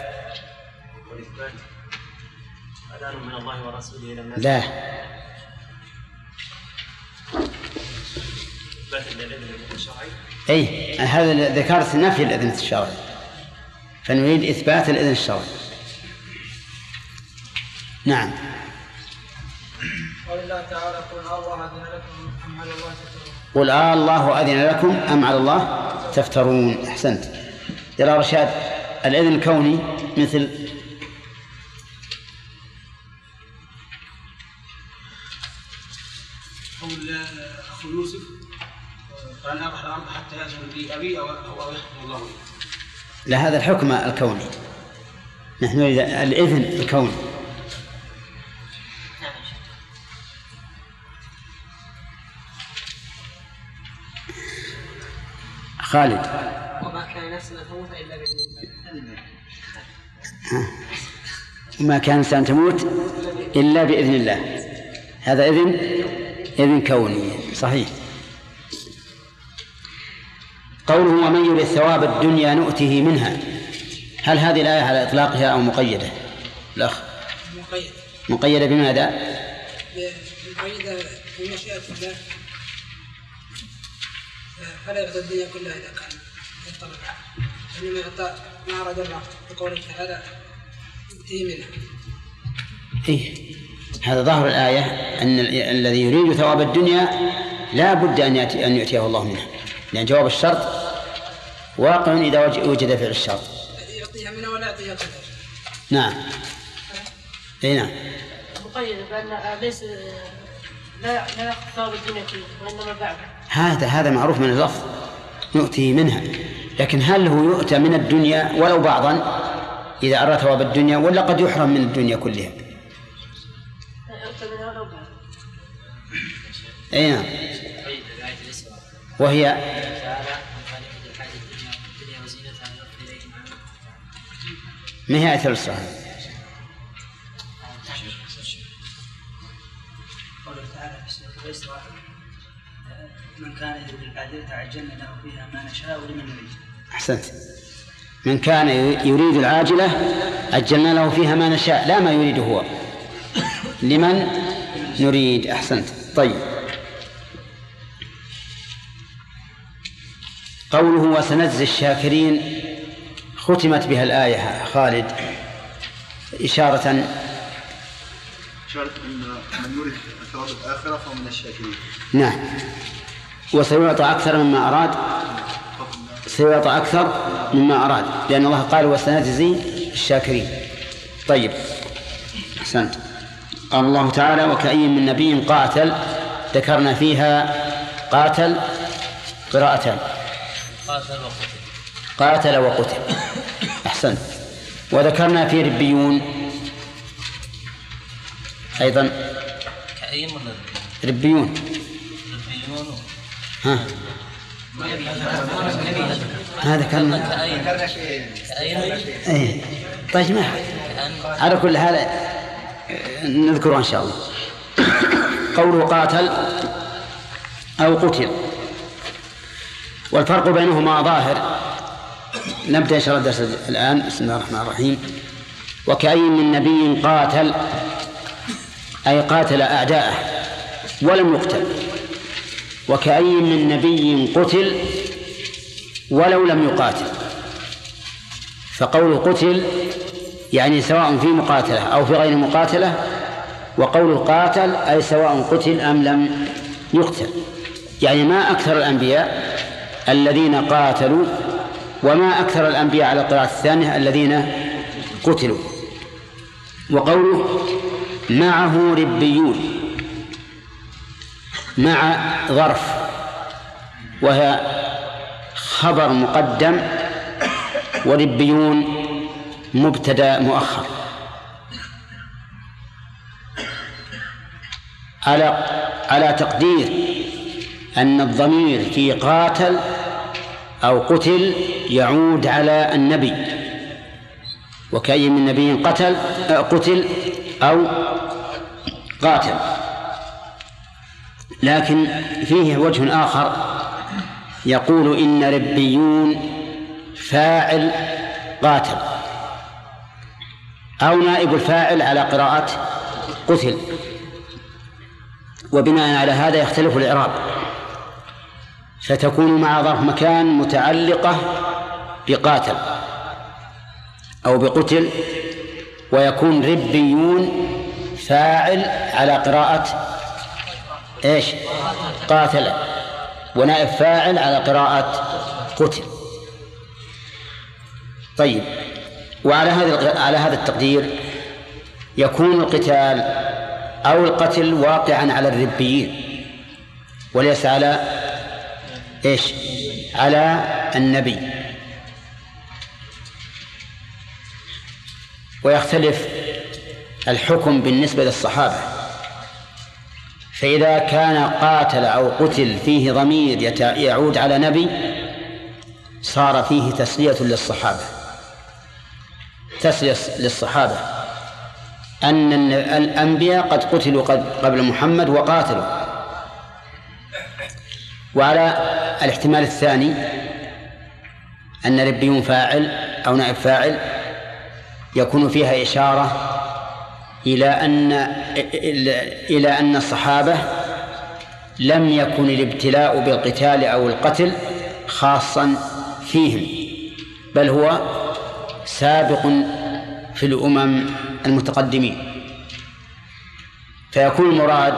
[SPEAKER 8] أذان من الله ورسوله إلى الناس.
[SPEAKER 1] لا.
[SPEAKER 8] إثبات الإذن الشرعي.
[SPEAKER 1] أي هذا ذكرت نفي الإذن الشرعي، فنريد إثبات الإذن الشرعي. نعم.
[SPEAKER 6] قال الله تعالى: قل
[SPEAKER 1] الله أذن لكم أم على الله تفترون. أحسنت يا رشاد. الإذن الكوني مثل
[SPEAKER 8] قول أخو يوسف: قال أبح الأرض حتى يأذن لي أبي أو يحكم الله لي.
[SPEAKER 1] لا، هذا الحكم الكوني. نحن نريد الإذن الكوني. خالد.
[SPEAKER 7] وما كان نفس أن تموت إلا بإذن الله.
[SPEAKER 1] وما كان نفس أن تموت إلا بإذن الله. هذا إذن كوني صحيح. قوله: ومن يريد ثواب الدنيا نؤته منها، هل هذه الآية على إطلاقها أو مقيدة؟ الأخ مقيدة بماذا؟
[SPEAKER 7] مقيدة بمشيئة الله، فلا يعطي الدنيا كلها إذا كان يطلب، إنما يعطى ما أراد الله بقوله تعالى يؤتيه منها.
[SPEAKER 1] إيه، هذا ظاهر الآية أن الذي يريد ثواب الدنيا لا بد أن يؤتيه الله منها، لأن جواب الشرط واقع إذا وجد فعل الشرط.
[SPEAKER 7] يعطيها منها ولا يعطيها قدر.
[SPEAKER 1] نعم. أي نعم.
[SPEAKER 7] مقيد بأن ليس لا يأخذ ثواب الدنيا كله وإنما بعد.
[SPEAKER 1] هذا معروف من اللفظ نؤتيه منها، لكن هل هو يؤتى من الدنيا ولو بعضا إذا أراد ثواب الدنيا، ولا قد يحرم من الدنيا كلها؟
[SPEAKER 7] يؤتى منها ولو بعض.
[SPEAKER 1] أي نعم. وهي ما هي آية الإسراء؟
[SPEAKER 8] قوله تعالى في سورة الإسراء من كان يريد العاجلة عجلنا له فيها ما نشاء ولمن نريد.
[SPEAKER 1] أحسنت. من كان يريد العاجلة عجلنا له فيها ما نشاء، لا ما يريد هو، لمن نريد. أحسنت. طيب، قوله وسنجزي الشاكرين ختمت بها الآية خالد إشارة
[SPEAKER 9] أن من يريد ثواب الآخرة فهو من الشاكرين.
[SPEAKER 1] نعم. وسيعطى أكثر مما أراد، سيعطى أكثر مما أراد، لأن الله قال وسنجزي الشاكرين. طيب، أحسنت. قال الله تعالى وكأي من نبي قاتل، ذكرنا فيها قاتل قراءتان، قاتل وقتل. أحسنت. وذكرنا في ربيون أيضا ربيون. ها هذا ذكرنا. أي طيب، ما على كل حال نذكره إن شاء الله. قوله قاتل أو قتل، والفرق بينهما ظاهر. نبدأ إن شاء الله الدرس الآن. بسم الله الرحمن الرحيم. وكأي من نبي قاتل، أي قاتل أعداءه ولم يقتل، وكأي من نبي قتل ولو لم يقاتل. فقول قتل يعني سواء في مقاتلة أو في غير مقاتلة، وقول قاتل أي سواء قتل أم لم يقتل. يعني ما أكثر الأنبياء الذين قاتلوا، وما أكثر الأنبياء على القراءة الثانية الذين قتلوا. وقوله معه ربيون، مع ظرف وهي خبر مقدم، وربيون مبتدأ مؤخر، على تقدير أن الضمير في قاتل أو قتل يعود على النبي. وكأي من نبي قتل أو قاتل. لكن فيه وجه آخر يقول إن ربيون فاعل قاتل، أو نائب الفاعل على قراءة قتل، وبناء على هذا يختلف الإعراب، فتكون مع ظرف مكان متعلقة بقاتل أو بقتل، ويكون ربيون فاعل على قراءة إيش؟ قاتل، ونائب فاعل على قراءة قتل. طيب، وعلى هذا التقدير يكون القتال أو القتل واقعا على الربيين وليس على إيش؟ على النبي. ويختلف الحكم بالنسبة للصحابة، فإذا كان قاتل أو قتل فيه ضمير يعود على نبي صار فيه تسلية للصحابة، تسلية للصحابة أن الأنبياء قد قتلوا قبل محمد وقاتلوا. وعلى الاحتمال الثاني أن ربيون فاعل أو نائب فاعل يكون فيها إشارة إلى أن الصحابة لم يكن الابتلاء بالقتال أو القتل خاصا فيهم، بل هو سابق في الأمم المتقدمين. فيكون المراد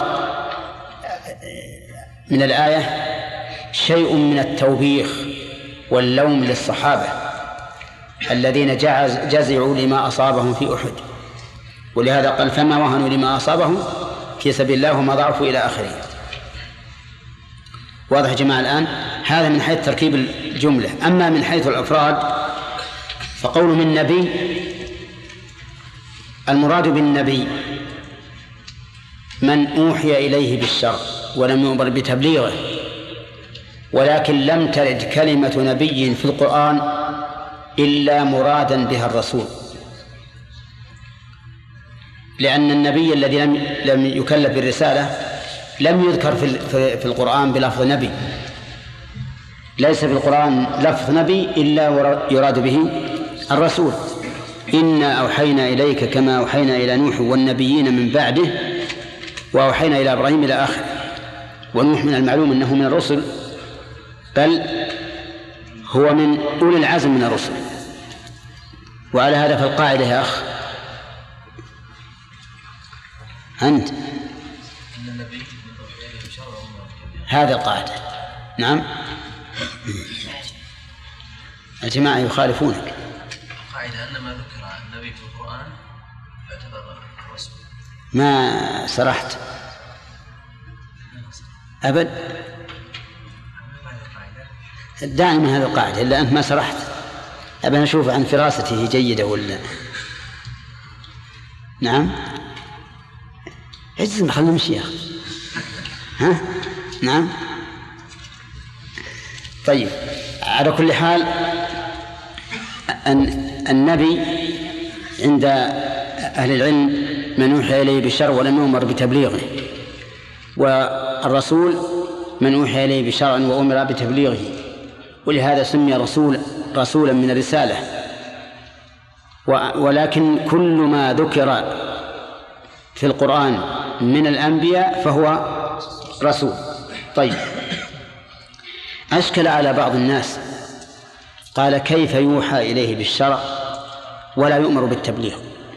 [SPEAKER 1] من الآية شيء من التوبيخ واللوم للصحابة الذين جزعوا لما أصابهم في أحد، ولهذا قال فما وهنوا لما أصابهم في سبيل الله وما ضعفوا إلى آخره. واضح يا جماعة الآن؟ هذا من حيث تركيب الجملة. أما من حيث الأفراد فقول من نبي، المراد بالنبي من أوحي إليه بالشرع ولم يؤمر بتبليغه، ولكن لم ترد كلمة نبي في القرآن إلا مرادا بها الرسول، لأن النبي الذي لم يكلف بالرسالة لم يذكر في القرآن بلفظ نبي، ليس في القرآن لفظ نبي إلا يراد به الرسول. إنا أوحينا إليك كما أوحينا إلى نوح والنبيين من بعده وأوحينا إلى إبراهيم إلى آخر. ونوح من المعلوم أنه من الرسل، بل هو من أولي العزم من الرسل. وعلى هذا فالقاعدة يا أخ أنت هذا القاعدة. نعم الجماعة يخالفونك.
[SPEAKER 10] قاعدة أن ما ذكر النبي في القرآن يعتبر رسول.
[SPEAKER 1] ما سرحت أبد، دعني من هذه القاعدة إلا أنت ما سرحت. أبى نشوف عن فراسته جيدة ولا. نعم عجز خلنا نمشي يا أخي. ها نعم طيب. على كل حال النبي عند أهل العلم من أوحي إليه بالشرع ولم يؤمر بتبليغه، والرسول من أوحي إليه بشرع وأمر بتبليغه، ولهذا سمي رسولا من الرسالة. ولكن كل ما ذكر في القرآن من الأنبياء فهو رسول. طيب أشكل على بعض الناس، قال كيف يوحى إليه بالشرع ولا يؤمر بالتبليغ؟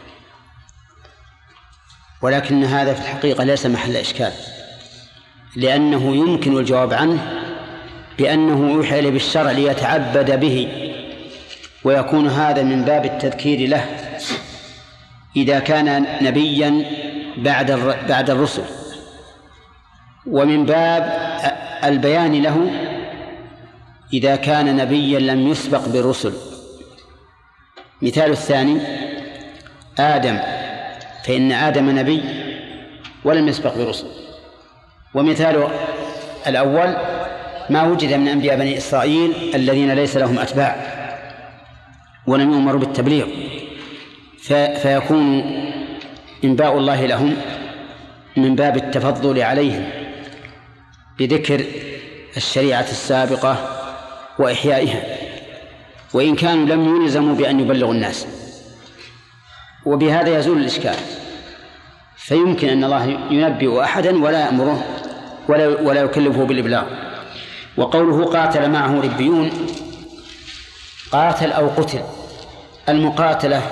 [SPEAKER 1] ولكن هذا في الحقيقة ليس محل إشكال، لأنه يمكن الجواب عنه بأنه يوحى إليه بالشرع ليتعبد به، ويكون هذا من باب التذكير له إذا كان نبيا بعد الرسل، ومن باب البيان له إذا كان نبيا لم يسبق بالرسل. مثال الثاني آدم، فإن آدم نبي ولم يسبق برسل. ومثال الأول ما وجد من أنبياء بني إسرائيل الذين ليس لهم أتباع ولم يؤمروا بالتبليغ، فيكون إنباء الله لهم من باب التفضل عليهم بذكر الشريعة السابقة وإحيائها، وإن كانوا لم يلزموا بأن يبلغوا الناس. وبهذا يزول الإشكال، فيمكن أن الله ينبئ أحدا ولا يأمره ولا يكلفه بالإبلاغ. وقوله قاتل معه ربيون، قاتل أو قتل. المقاتلة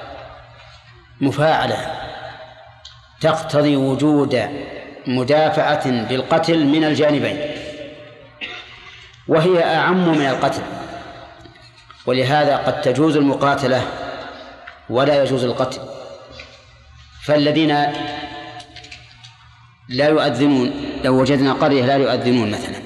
[SPEAKER 1] مفاعلة تقتضي وجود مدافعة بالقتل من الجانبين، وهي أعم من القتل، ولهذا قد تجوز المقاتلة ولا يجوز القتل. فالذين لا يؤذنون، لو وجدنا قرية لا يؤذنون مثلا،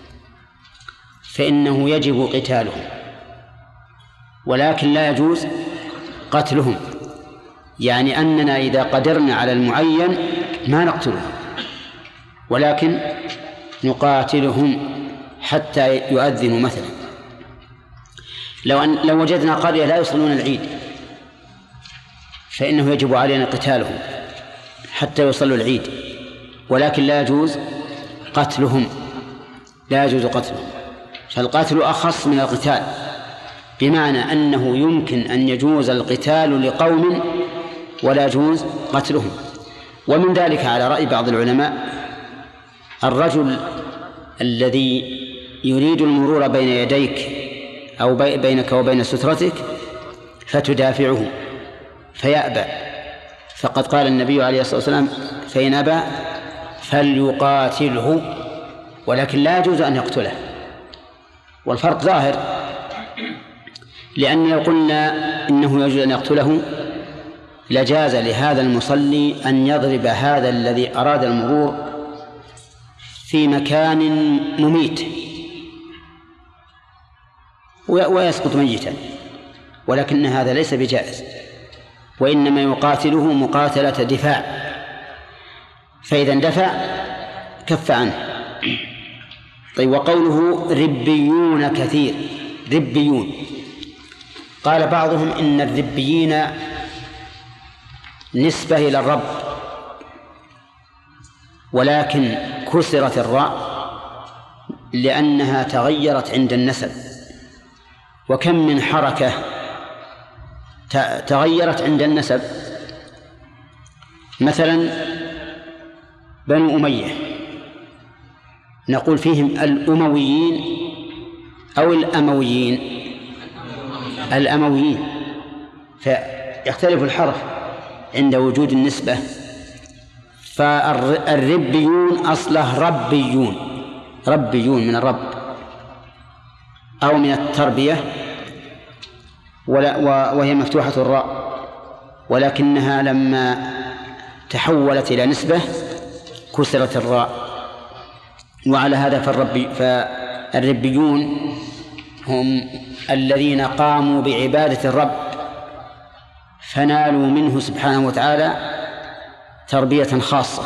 [SPEAKER 1] فإنه يجب قتالهم، ولكن لا يجوز قتلهم. يعني أننا إذا قدرنا على المعين ما نقتلهم، ولكن نقاتلهم حتى يؤذنوا مثلا. لو وجدنا قرية لا يصلون العيد فإنه يجب علينا قتالهم حتى يصلوا العيد، ولكن لا يجوز قتلهم، لا يجوز قتلهم. فالقتل أخص من القتال، بمعنى أنه يمكن أن يجوز القتال لقوم ولا يجوز قتلهم. ومن ذلك على رأي بعض العلماء الرجل الذي يريد المرور بين يديك أو بينك وبين سترتك فتدافعه فيأبى، فقد قال النبي عليه الصلاة والسلام فإن أبى فليقاتله، ولكن لا يجوز أن يقتله. والفرق ظاهر، لأن لو قلنا إنه يجوز أن يقتله لجاز لهذا المصلي أن يضرب هذا الذي أراد المرور في مكان مميت ويسقط ميتا، ولكن هذا ليس بجائز، وإنما يقاتله مقاتلة دفاع، فإذا اندفع كف عنه. طيب وقوله ربيون كثير، ربيون، قال بعضهم إن الربيين نسبة إلى الرب، ولكن كسرت الراء لأنها تغيرت عند النسب. وكم من حركة تغيرت عند النسب، مثلا بنو أمية نقول فيهم الأمويين أو الأمويين، فيختلف الحرف عند وجود النسبة. فالربيون أصله ربيون من الرب أو من التربية، وهي مفتوحة الراء، ولكنها لما تحولت إلى نسبة كسرت الراء. وعلى هذا فالربيون هم الذين قاموا بعبادة الرب فنالوا منه سبحانه وتعالى تربية خاصة.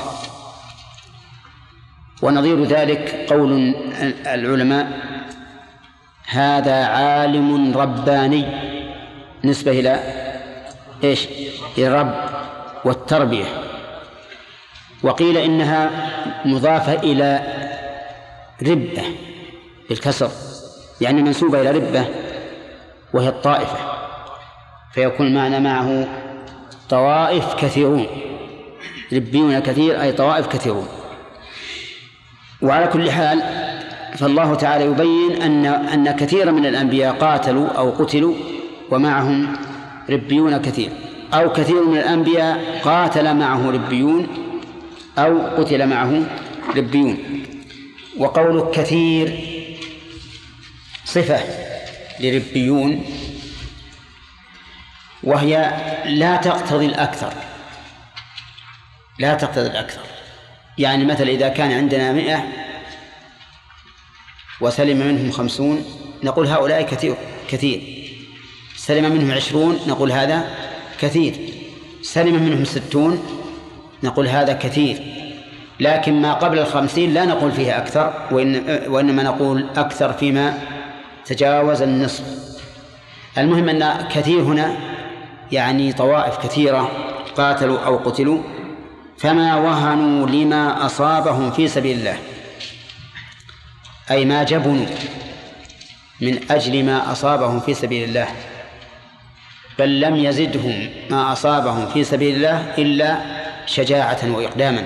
[SPEAKER 1] ونظير ذلك قول العلماء: هذا عالم رباني، نسبة إلى إيش؟ إلى الرب والتربية. وقيل إنها مضافة إلى ربة بالكسر، يعني منسوبة إلى ربة وهي الطائفة، فيكون معنى معه طوائف كثيرون، ربيون كثير أي طوائف كثيرون. وعلى كل حال فالله تعالى يبين أن كثيرا من الأنبياء قاتلوا أو قتلوا ومعهم ربيون كثير، أو كثير من الأنبياء قاتل معه ربيون أو قتل معه ربيون. وقول كثير صفة لربيون، وهي لا تقتضي الأكثر، يعني مثلا إذا كان عندنا 100 وسلم منهم 50 نقول هؤلاء كثير. سلم منهم 20 نقول هذا كثير. سلم منهم 60 نقول هذا كثير. لكن ما قبل 50 لا نقول فيه أكثر، وإنما نقول أكثر فيما تجاوز النصف. المهم أن كثير هنا يعني طوائف كثيرة قاتلوا أو قتلوا، فما وهنوا لما أصابهم في سبيل الله، أي ما جبنوا من أجل ما أصابهم في سبيل الله، بل لم يزدهم ما أصابهم في سبيل الله إلا شجاعة وإقداما،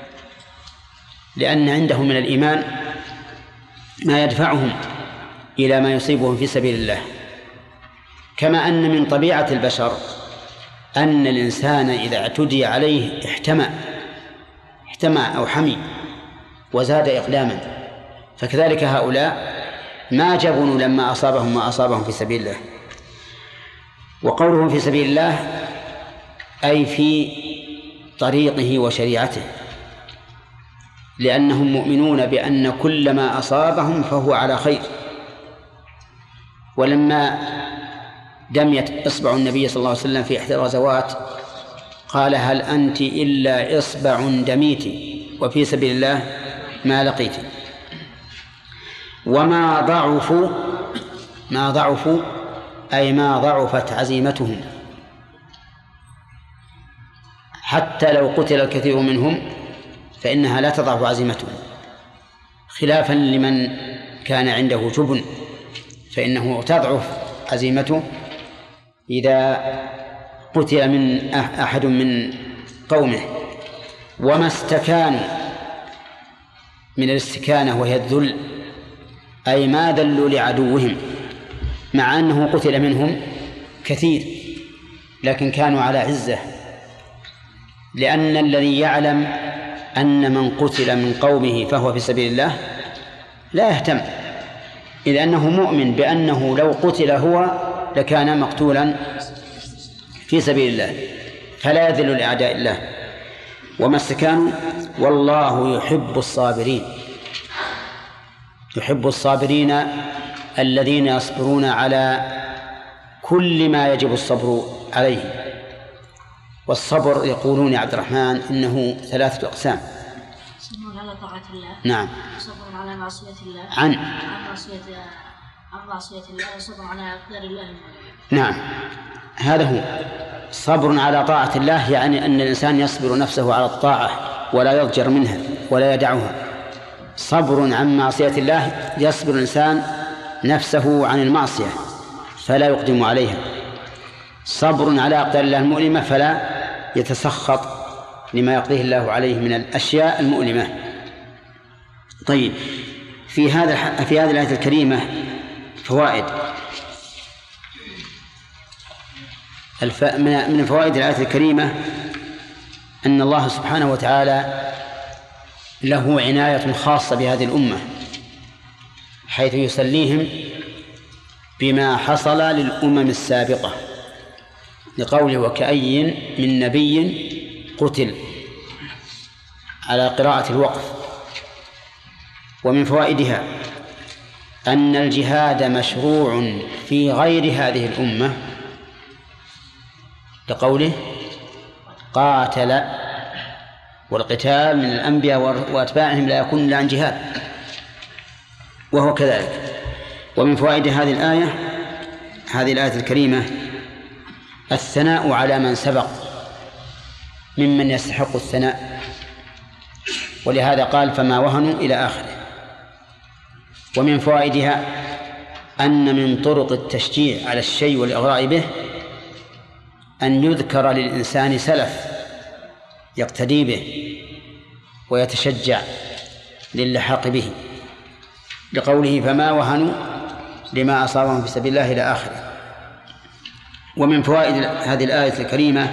[SPEAKER 1] لأن عندهم من الإيمان ما يدفعهم إلى ما يصيبهم في سبيل الله. كما أن من طبيعة البشر أن الإنسان إذا اعتدي عليه احتمى أو حمي وزاد إقداما، فكذلك هؤلاء ما جبنوا لما أصابهم ما أصابهم في سبيل الله. وقولهم في سبيل الله أي في طريقه وشريعته، لأنهم مؤمنون بأن كل ما أصابهم فهو على خير. ولما دميت إصبع النبي صلى الله عليه وسلم في إحدى الغزوات قال: هل أنت إلا إصبع دميت وفي سبيل الله ما لقيت. وما ضعفوا أي ما ضعفت عزيمتهم، حتى لو قتل الكثير منهم فإنها لا تضعف عزيمتهم، خلافا لمن كان عنده جبن فإنه تضعف عزيمته إذا قتل من أحد من قومه. وما استكانوا من الاستكانة وهي الذل، أي ما ذلوا لعدوهم، مع أنه قتل منهم كثير لكن كانوا على عزة، لأن الذي يعلم أن من قتل من قومه فهو في سبيل الله لا يهتم، إذ أنه مؤمن بأنه لو قتل هو لكان مقتولا في سبيل الله، فلا يذل لأعداء الله. وما استكانوا والله يحب الصابرين الذين يصبرون على كل ما يجب الصبر عليه. والصبر يقولون يا عبد الرحمن إنه 3 أقسام:
[SPEAKER 11] صبر على طاعة الله،
[SPEAKER 1] نعم،
[SPEAKER 11] صبر على معصية الله،
[SPEAKER 1] عن
[SPEAKER 11] معصية الله، وصبر على أقدار الله.
[SPEAKER 1] نعم، هذا هو صبر على طاعة الله، يعني أن الإنسان يصبر نفسه على الطاعة ولا يضجر منها ولا يدعها. صبر عن معصية الله، يصبر الإنسان نفسه عن المعصية فلا يقدم عليها. صبر على أقدار الله المؤلمة فلا يتسخط لما يقضيه الله عليه من الأشياء المؤلمة. طيب، في هذه الآية الكريمة فوائد. من فوائد الآية الكريمة أن الله سبحانه وتعالى له عناية خاصة بهذه الأمة، حيث يسليهم بما حصل للأمم السابقة، لقوله وكأي من نبي قتل على قراءة الوقف. ومن فوائدها أن الجهاد مشروع في غير هذه الأمة، لقوله قاتل، والقتال من الأنبياء وأتباعهم لا يكون إلا عن جهاد، وهو كذلك. ومن فوائد هذه الآية الكريمة الثناء على من سبق ممن يستحق الثناء، ولهذا قال فما وهنوا إلى آخره. ومن فوائدها أن من طرق التشجيع على الشيء والإغراء به أن يذكر للإنسان سلف يقتدي به ويتشجع للحاق به، لقوله فما وهنوا لما أصابهم في سبيل الله إلى آخره. ومن فوائد هذه الآية الكريمة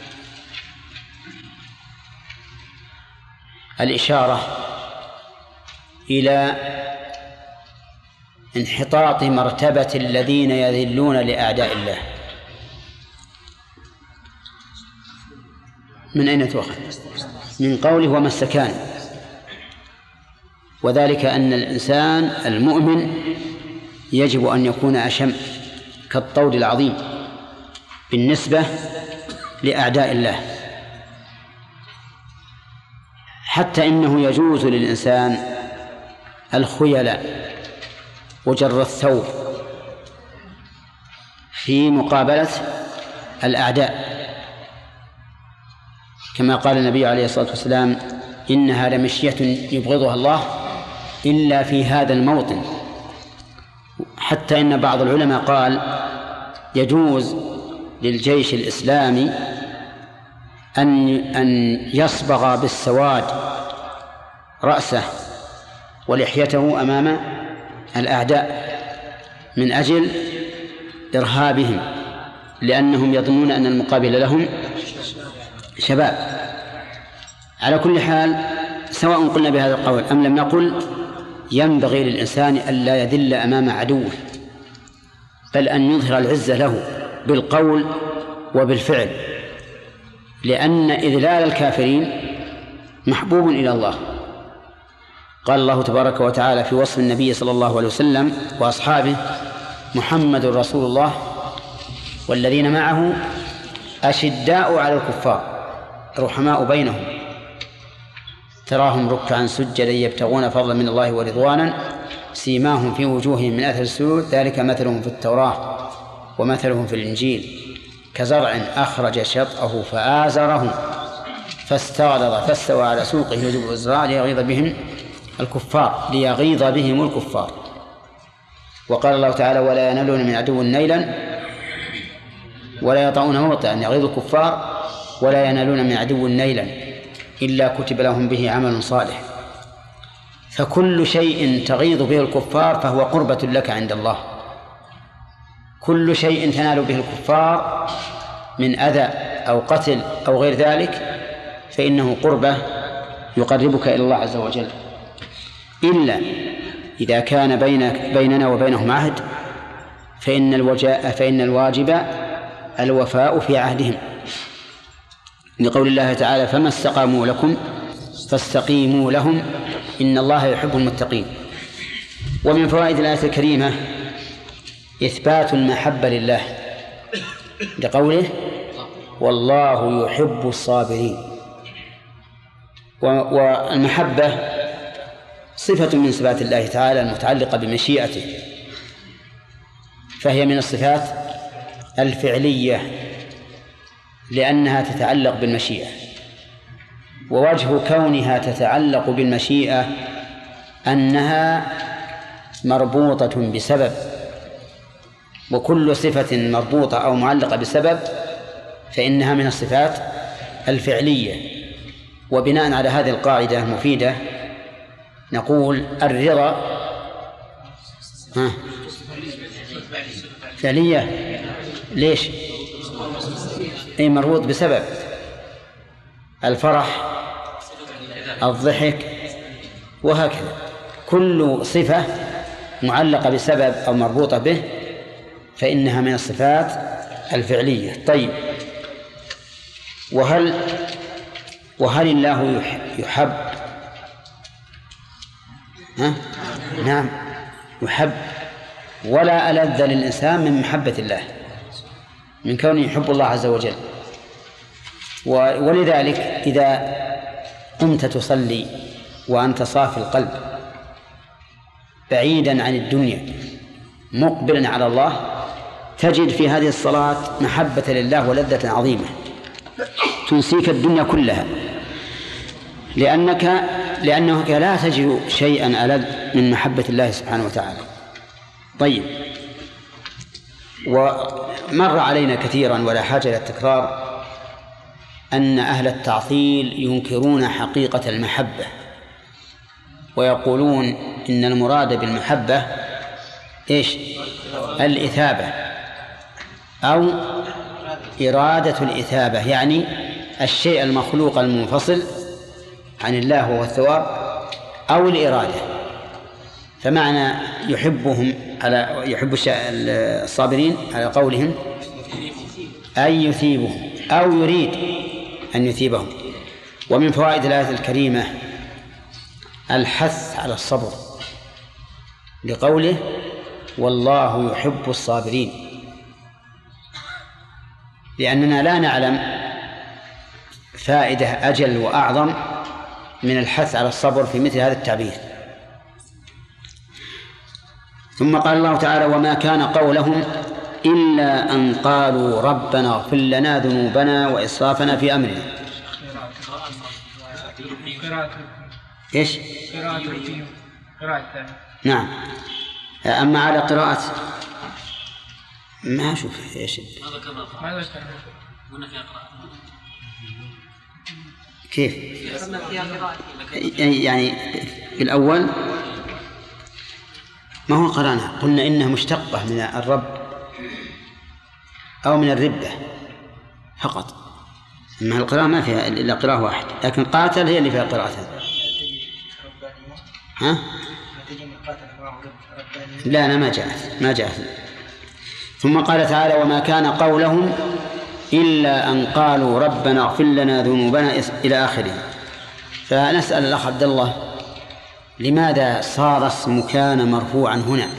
[SPEAKER 1] الإشارة إلى انحطاط مرتبة الذين يذلون لأعداء الله. من أين تؤخذ؟ من قوله وما استكان، وذلك أن الإنسان المؤمن يجب أن يكون أشم كالطود العظيم بالنسبة لأعداء الله، حتى إنه يجوز للإنسان الخيلاء وجر الثوب في مقابلة الأعداء، كما قال النبي عليه الصلاة والسلام إنها لمشية يبغضها الله إلا في هذا الموطن. حتى إن بعض العلماء قال يجوز للجيش الإسلامي أن يصبغ بالسواد رأسه ولحيته أمام الأعداء من أجل إرهابهم، لأنهم يظنون أن المقابل لهم شباب. على كل حال، سواء قلنا بهذا القول أم لم نقل، ينبغي للإنسان ألا يذل أمام عدوه، بل أن يظهر العزة له بالقول وبالفعل، لأن إذلال الكافرين محبوب إلى الله. قال الله تبارك وتعالى في وصف النبي صلى الله عليه وسلم وأصحابه محمد رسول الله والذين معه أشداء على الكفار رحماء بينهم تراهم ركعا سجدا يبتغون فضلا من الله ورضوانا سيماهم في وجوههم من أثر السجود ذلك مثلهم في التوراة ومثلهم في الإنجيل كزرع أخرج شطأه فآزره فاستغلظ فاستوى على سوقه يجب الزراع ليغيظ بهم الكفار. وقال الله تعالى ولا ينالون من عدو نيلا ولا يطعون موطئا يغيظ الكفار ولا ينالون من عدو نيلا إلا كتب لهم به عمل صالح. فكل شيء تغيظ به الكفار فهو قربة لك عند الله، كل شيء تنال به الكفار من أذى أو قتل أو غير ذلك فإنه قربة يقربك إلى الله عز وجل، إلا إذا كان بيننا وبينهم عهد فإن الواجب الوفاء في عهدهم، لقول الله تعالى فما استقاموا لكم فاستقيموا لهم إن الله يحب المتقين. ومن فوائد الآية الكريمة إثبات المحبة لله لقوله والله يحب الصابرين. والمحبة صفة من صفات الله تعالى المتعلقة بمشيئته، فهي من الصفات الفعلية لأنها تتعلق بالمشيئة، ووجه كونها تتعلق بالمشيئة أنها مربوطة بسبب، وكل صفة مربوطة أو معلقة بسبب فإنها من الصفات الفعلية. وبناء على هذه القاعدة المفيدة نقول الرضا فعلية. ليش؟ أي مربوط بسبب. الفرح، الضحك، وهكذا كل صفة معلقة بسبب أو مربوطة به فإنها من الصفات الفعلية. طيب، وهل الله يحب؟ نعم يحب، ولا ألذ للإنسان من محبة الله، من كونه يحب الله عز وجل. ولذلك إذا قمت تصلي وأنت صافي القلب بعيدا عن الدنيا مقبلا على الله تجد في هذه الصلاة محبة لله ولذة عظيمة تنسيك الدنيا كلها، لأنك لا تجد شيئا ألذ من محبة الله سبحانه وتعالى. طيب، ومر علينا كثيرا ولا حاجة إلى التكرار أن أهل التعطيل ينكرون حقيقة المحبة ويقولون إن المراد بالمحبة إيش؟ الإثابة أو إرادة الإثابة، يعني الشيء المخلوق المنفصل عن الله وهو الثواب، أو الإرادة. فمعنى يحب الصابرين على قولهم أن يثيبهم أو يريد أن يثيبهم. ومن فوائد الآية الكريمة الحث على الصبر لقوله والله يحب الصابرين، لأننا لا نعلم فائدة أجل وأعظم من الحث على الصبر في مثل هذا التعبير. ثم قال الله تعالى وما كان قولهم إلا أن قالوا ربنا اغفر لنا ذنوبنا وإسرافنا في أمرنا. إيش؟ نعم. أما على قراءة ما أشوف إيش كيف يعني في الأول ما هو قرأنا، قلنا إنها مشتقة من الرب أو من الربة فقط، أما القراءة ما فيها إلا قراءة واحدة، لكن قاتل هي اللي فيها قراءتين. ها؟ لا أنا ما جاءت. ثم قال تعالى وما كان قولهم إلا أن قالوا ربنا اغفر لنا ذنوبنا إلى آخره. فنسأل الأخ عبد الله لماذا صار اسم كان مرفوعا هنا؟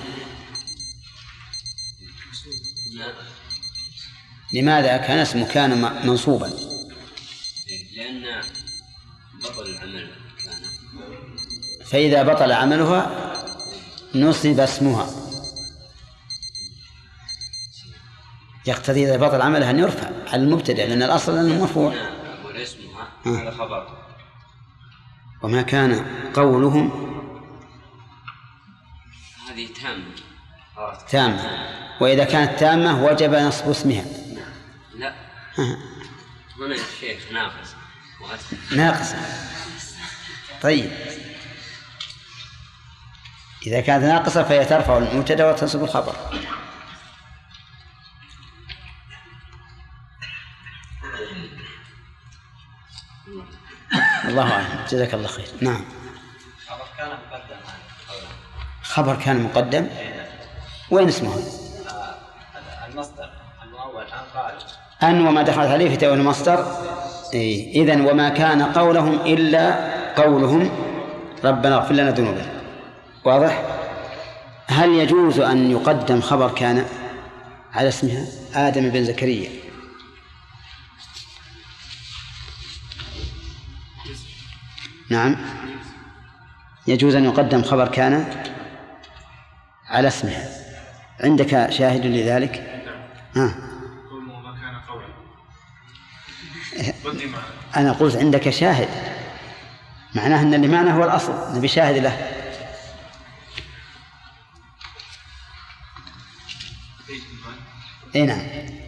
[SPEAKER 1] لماذا كان اسم كان منصوبا؟
[SPEAKER 12] لأن بطل العمل كان،
[SPEAKER 1] فإذا بطل عملها نصب اسمها، يقتضي إذا بطل عملها أن يرفع على المبتدأ لأن الأصل أنه مرفوع.
[SPEAKER 12] واسمها هذا خبر.
[SPEAKER 1] وما كان قولهم
[SPEAKER 12] هذه
[SPEAKER 1] تامة، وإذا كانت تامة وجب نصب اسمها.
[SPEAKER 12] لا هنا يا شيخ
[SPEAKER 1] ناقص. طيب إذا كانت ناقصة فهي ترفع المبتدأ وتنصب الخبر. الله أعلم. جزاك الله خير. نعم. خبر كان مقدم. وين اسمه؟
[SPEAKER 2] المصدر المؤول أن قال
[SPEAKER 1] أن وما دخلت عليه في تأويل المصدر. إذن وما كان قولهم إلا قولهم ربنا اغفر لنا ذنوبنا. واضح؟ هل يجوز أن يقدم خبر كان على اسمها آدم بن زكريا؟ نعم يجوز أن يقدم خبر كان على اسمها. عندك شاهد لذلك؟ أنا قلت عندك شاهد، معناه أن اللي معنا هو الأصل، نبي شاهد له. اي نعم.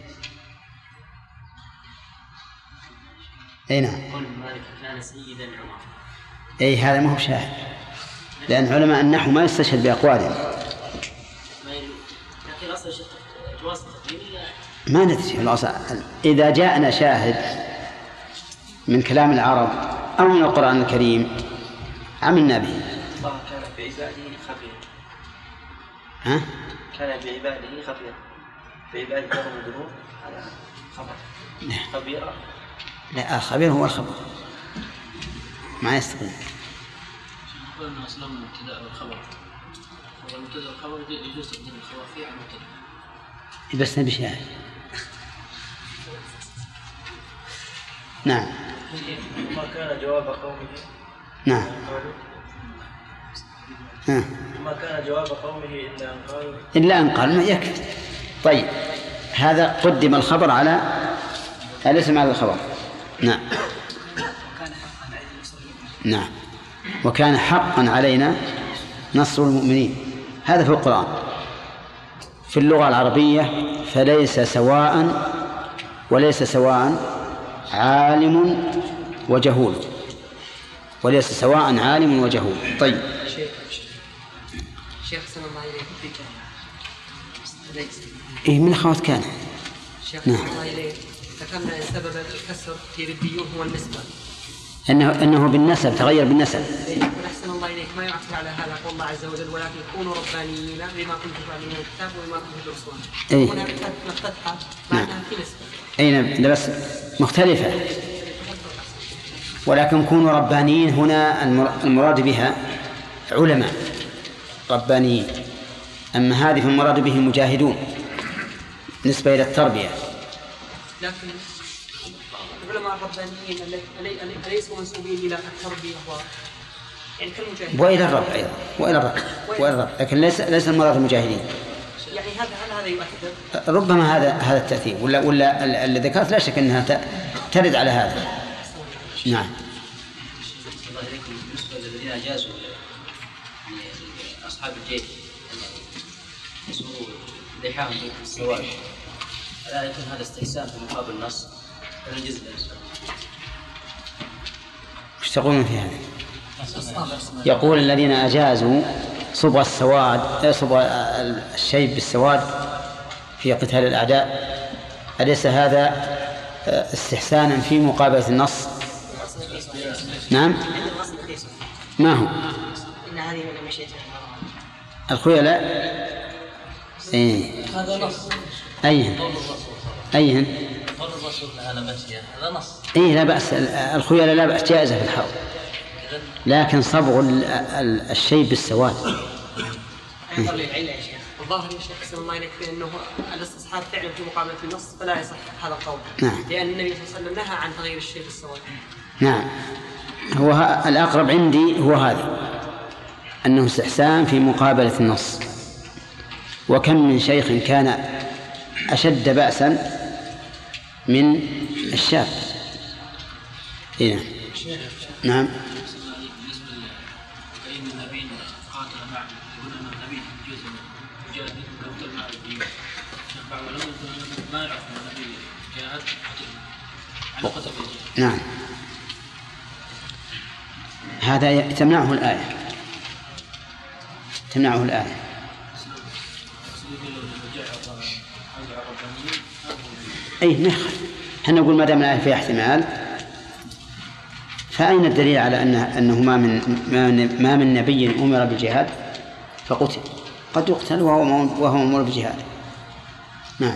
[SPEAKER 1] اي نعم.
[SPEAKER 12] قول مالك كان سيدا عمر.
[SPEAKER 1] اي هذا ما هو شاهد، لأن علماء النحو ما يستشهد بأقوالهم.
[SPEAKER 12] لكن أصل جواز التقديم
[SPEAKER 1] ما ندري الأصل. إذا جاءنا شاهد من كلام العرب أو من القرآن الكريم عملنا به.
[SPEAKER 4] الله كان بعباده خبيرا.
[SPEAKER 1] ها؟
[SPEAKER 4] كان بعباده خبيرا. بعباده لهم الذنوب هذا خبر. خبيرا.
[SPEAKER 1] لا الخبير هو الخبر ما يستقيم.
[SPEAKER 3] نقول أن أصلا المبتدأ والخبر، والمبتدأ والخبر يجوز تقديم الخبر فيه على المبتدأ.
[SPEAKER 1] بس نبي شاهد. نعم.
[SPEAKER 4] ما كان جواب قومه.
[SPEAKER 1] نعم.
[SPEAKER 4] ما كان جواب قومه
[SPEAKER 1] إلا أن قال ما يكفي. طيب هذا قدم الخبر على الاسم على الخبر. نعم. نعم. وكان حقا علينا نصر المؤمنين. هذا في القرآن. في اللغة العربية فليس سواء عالم وجهول، وليس سواء عالم وجهول. طيب
[SPEAKER 6] شيخ سلام الله إليك
[SPEAKER 1] إيه من أخوات كان
[SPEAKER 6] شيخ سلام الله إليك ذكرنا سبب الكسر في ربيون هو النسبة،
[SPEAKER 1] أنه بالنسب تغير بالنسب.
[SPEAKER 6] ونحسن الله إليك ما يعطي على هذا قول الله عز وجل ولكن كونوا ربانيين بما كنتم تعلمون الكتاب وبما كنتم تدرسون. هنا الفتحة معناها في نسبة.
[SPEAKER 1] أي نعم بس مختلفة، ولكن كونوا ربانيين هنا المراد بها علماء ربانيين، أما هذه فالمراد به مجاهدون نسبة إلى التربية.
[SPEAKER 6] لكن العلماء الربانيين أليسوا منسوبين إلى التربية يعني كالمجاهدين
[SPEAKER 1] وإلى الرب أيضا وإلى الرب لكن ليس المراد المجاهدين.
[SPEAKER 6] يعني هذا يؤثر
[SPEAKER 1] ربما هذا التأثير ولا اللي ذكرت لا شك أنها ترد على هذا. نعم.
[SPEAKER 2] الله عليكم بالنسبة للذين أجازوا أصحاب الجيش يسووا لحاهم في السواد، ألا يكون هذا استحسان في مقابل النص ولا الجزء الأسفل؟
[SPEAKER 1] وش تقولون في هذا؟ يقول الذين أجازوا صبغ الشيب بالسواد في قتال الأعداء، أليس هذا استحسانا في مقابلة النص؟ نعم. ما هو الخيلاء؟ إيه.
[SPEAKER 2] هذا نص.
[SPEAKER 1] أيهن؟
[SPEAKER 2] قول الرسول هذا مسيح هذا نص.
[SPEAKER 1] إيه لا بأس، الخيلاء لا بأس جائزة في الحرب، لكن صبغ الشيء بالسواد.
[SPEAKER 6] الظاهر يا شيخ حسن الله عليك بأنه الاستصحاب فعلا في مقابلة النص فلا يصح هذا القول.
[SPEAKER 1] نعم.
[SPEAKER 6] لأن النبي صلى الله عليه وسلم نهى عن تغيير الشيء بالسواد.
[SPEAKER 1] نعم. هو الأقرب عندي هو هذا، أنه استحسان في مقابلة النص. وكم من شيخ كان أشد بأسا من الشاب. إيه. نعم. نعم. هذا تمنعه الآية. أي نخل. هل نقول ما دام الآية فيها احتمال فأين الدليل على أنه ما من نبي أمر بالجهاد فقتل؟ قد يقتل وهو مأمور بالجهاد. نعم.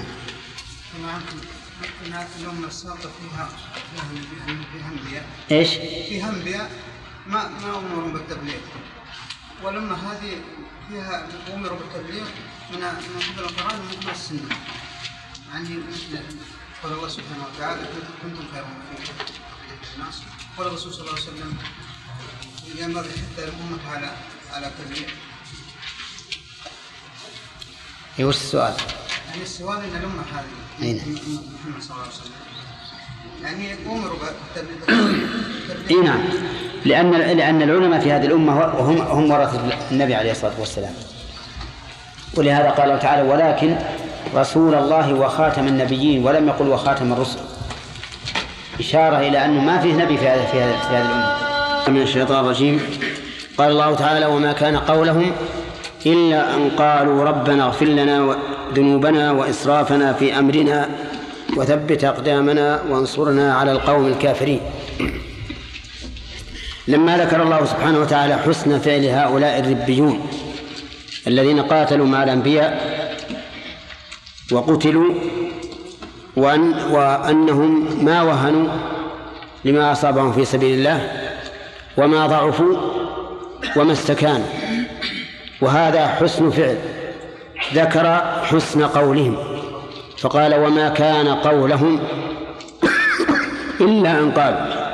[SPEAKER 13] الأمة السابقة فيها أنبياء.
[SPEAKER 1] إيش؟
[SPEAKER 13] فيها أنبياء ما أمروا بالتبليغ، والأمة هذه فيها أمروا بالتبليغ من قبل القرآن ومن قبل السنة. يعني قال الله سبحانه وتعالى كنتم خير أمة الناس، قال الرسول صلى الله عليه وسلم ينبغي حتى الأمة على تبليغ.
[SPEAKER 1] وش السؤال؟
[SPEAKER 13] يعني السؤال إن الأمة هذه محمد صلى الله عليه وسلم يعني أمروا بالتبليغ.
[SPEAKER 1] نعم، لأن العلماء في هذه الأمة هم ورثة النبي عليه الصلاة والسلام، ولهذا قال الله تعالى ولكن رسول الله وخاتم النبيين ولم يقل وخاتم الرسل، إشارة إلى أنه ما فيه نبي في هذه الأمة. من الشيطان الرجيم. قال الله تعالى: وما كان قولهم إلا أن قالوا ربنا اغفر لنا ذنوبنا وإسرافنا في أمرنا وثبت أقدامنا وانصرنا على القوم الكافرين. لما ذكر الله سبحانه وتعالى حسن فعل هؤلاء الربيون الذين قاتلوا مع الأنبياء وقتلوا وأنهم ما وهنوا لما أصابهم في سبيل الله وما ضعفوا وما استكانوا، وهذا حسن فعل. ذكر حسن قولهم فقال: وما كان قولهم إلا أن قالوا.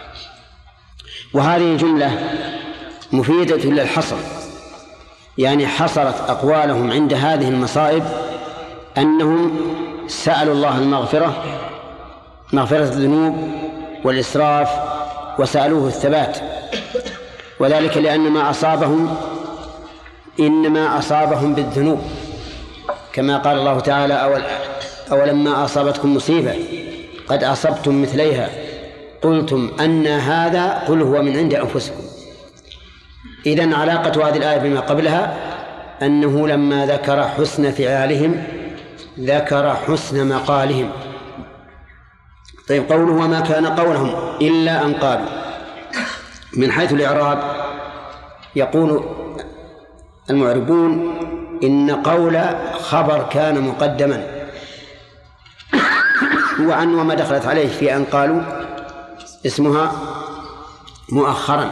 [SPEAKER 1] وهذه جملة مفيدة للحصر، يعني حصرت أقوالهم عند هذه المصائب أنهم سألوا الله مغفرة الذنوب والإسراف وسألوه الثبات، وذلك لأن ما أصابهم إنما أصابهم بالذنوب، كما قال الله تعالى: أولما أصابتكم مصيبة قد أصبتم مثليها قلتم أن هذا قل هو من عند أنفسكم. إذن علاقة هذه الآية بما قبلها أنه لما ذكر حسن فعالهم ذكر حسن مقالهم. طيب، قوله وما كان قولهم إلا أن قالوا، من حيث الإعراب يقول المعربون إن قول خبر كان مقدما، وعن وما دخلت عليه في أن قالوا اسمها مؤخرا،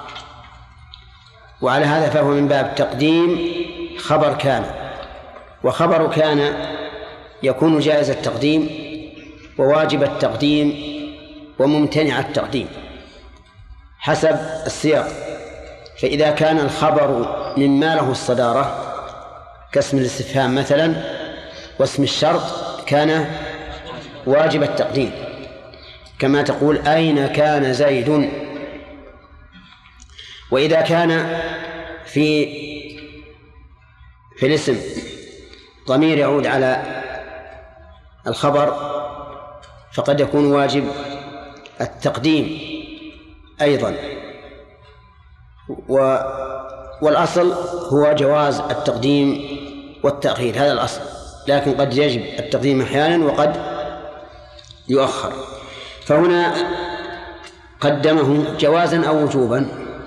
[SPEAKER 1] وعلى هذا فهو من باب تقديم خبر كان، وخبر كان يكون جائز التقديم وواجب التقديم وممتنع التقديم حسب السياق. فإذا كان الخبر مما له الصدارة كاسم الاستفهام مثلا واسم الشرط كان واجب التقديم، كما تقول أين كان زيد. وإذا كان في الاسم ضمير يعود على الخبر فقد يكون واجب التقديم أيضا، والأصل هو جواز التقديم والتأخير، هذا الأصل، لكن قد يجب التقديم أحيانا وقد يؤخر. فهنا قدمه جوازا أو وجوبا؟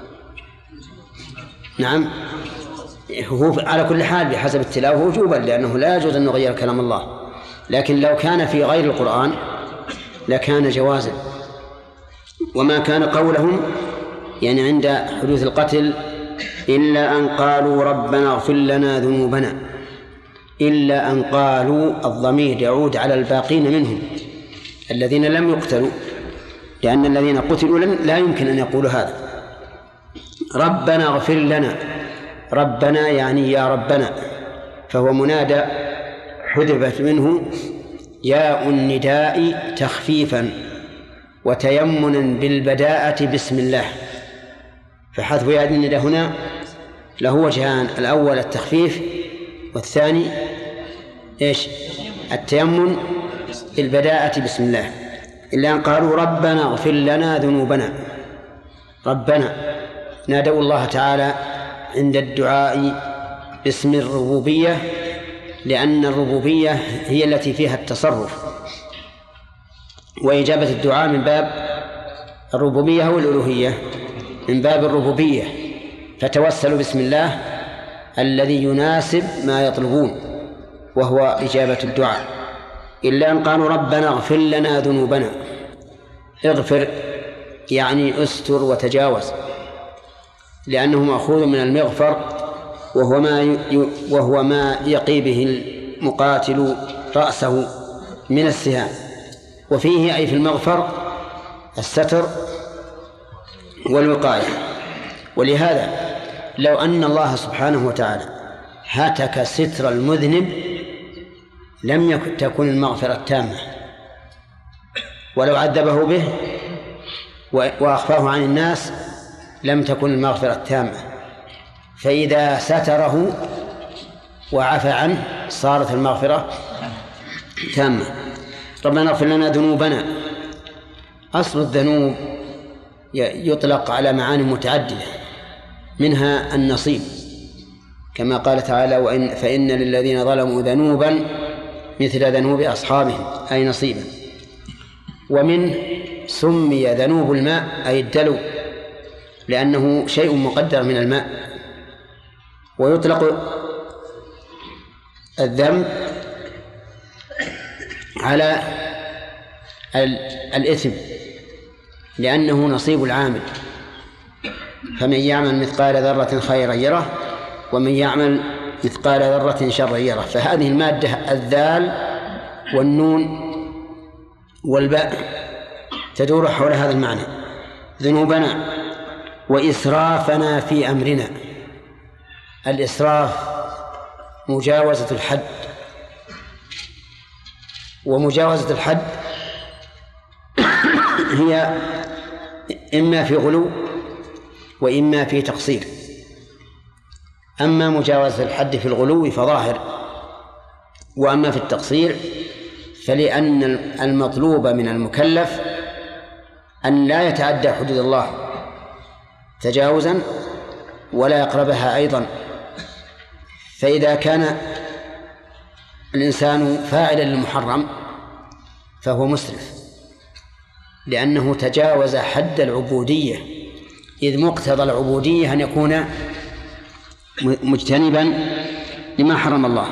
[SPEAKER 1] نعم، هو على كل حال بحسب التلاوة وجوبا، لأنه لا يجوز أن نغير كلام الله، لكن لو كان في غير القرآن لكان جوازا. وما كان قولهم يعني عند حدوث القتل إلا أن قالوا ربنا اغفر لنا ذنوبنا، إلا أن قالوا الضمير يعود على الباقين منهم الذين لم يقتلوا، لأن الذين قتلوا لا يمكن أن يقولوا هذا. ربنا اغفر لنا، ربنا يعني يا ربنا، فهو منادى حذفت منه ياء النداء تخفيفا وتيمنا بالبداءة بسم الله، فحذف ياء النداء هنا له وجهان: الأول التخفيف، والثاني إيش؟ التيمن بالبداءة بسم الله. إلا أن قالوا ربنا اغفر لنا ذنوبنا، ربنا نادوا الله تعالى عند الدعاء باسم الربوبية، لأن الربوبية هي التي فيها التصرف، وإجابة الدعاء من باب الربوبية والألوهية، من باب الربوبية، فتوسلوا بسم الله الذي يناسب ما يطلبون وهو إجابة الدعاء. إلا أن قالوا ربنا اغفر لنا ذنوبنا، اغفر يعني استر وتجاوز، لأنه مأخوذ من المغفر وهو ما يقي به المقاتل رأسه من السهام، وفيه أي في المغفر الستر والوقاية. ولهذا لو أن الله سبحانه وتعالى هتك ستر المذنب لم تكن المغفرة التامة، ولو عذبه به وأخفاه عن الناس لم تكن المغفرة التامة. فإذا ستره وعفى عنه صارت المغفرة تامة. ربنا اغفر لنا ذنوبنا. أصل الذنوب يطلق على معاني متعددة، منها النصيب كما قال تعالى فإن للذين ظلموا ذنوبا مثل ذنوب أصحابهم، أي نصيبا. ومنه سمي ذنوب الماء أي الدلو لأنه شيء مقدر من الماء. ويطلق الذنب على الإثم لأنه نصيب العامل، فمن يعمل مثقال ذرة خيرا يره ومن يعمل مثقال ذرة شرا يره. فهذه المادة الذال والنون والباء تدور حول هذا المعنى، ذنوبنا وإسرافنا في أمرنا. الإسراف مجاوزة الحد، ومجاوزة الحد هي إما في غلو وإما في تقصير. أما مجاوزة الحد في الغلو فظاهر، وأما في التقصير فلأن المطلوب من المكلف أن لا يتعدى حدود الله تجاوزا ولا يقربها أيضا. فإذا كان الإنسان فاعلا للمحرم فهو مسرف لأنه تجاوز حد العبودية، إذ مقتضى العبودية أن يكون مجتنبا لما حرم الله.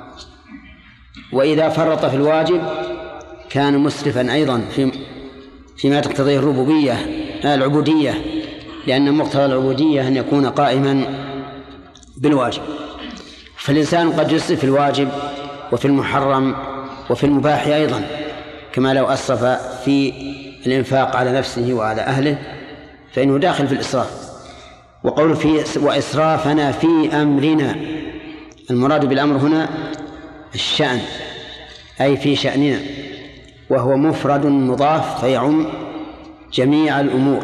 [SPEAKER 1] وإذا فرط في الواجب كان مسرفا أيضا فيما تقتضيه العبودية، لأن مقتضى العبودية أن يكون قائما بالواجب. فالإنسان قد يسرف في الواجب وفي المحرم وفي المباح أيضا، كما لو أسرف في الإنفاق على نفسه وعلى أهله فإنه داخل في الإسراف. وقول وإسرافنا في أمرنا، المراد بالأمر هنا الشأن أي في شأننا، وهو مفرد مضاف فيعم جميع الأمور.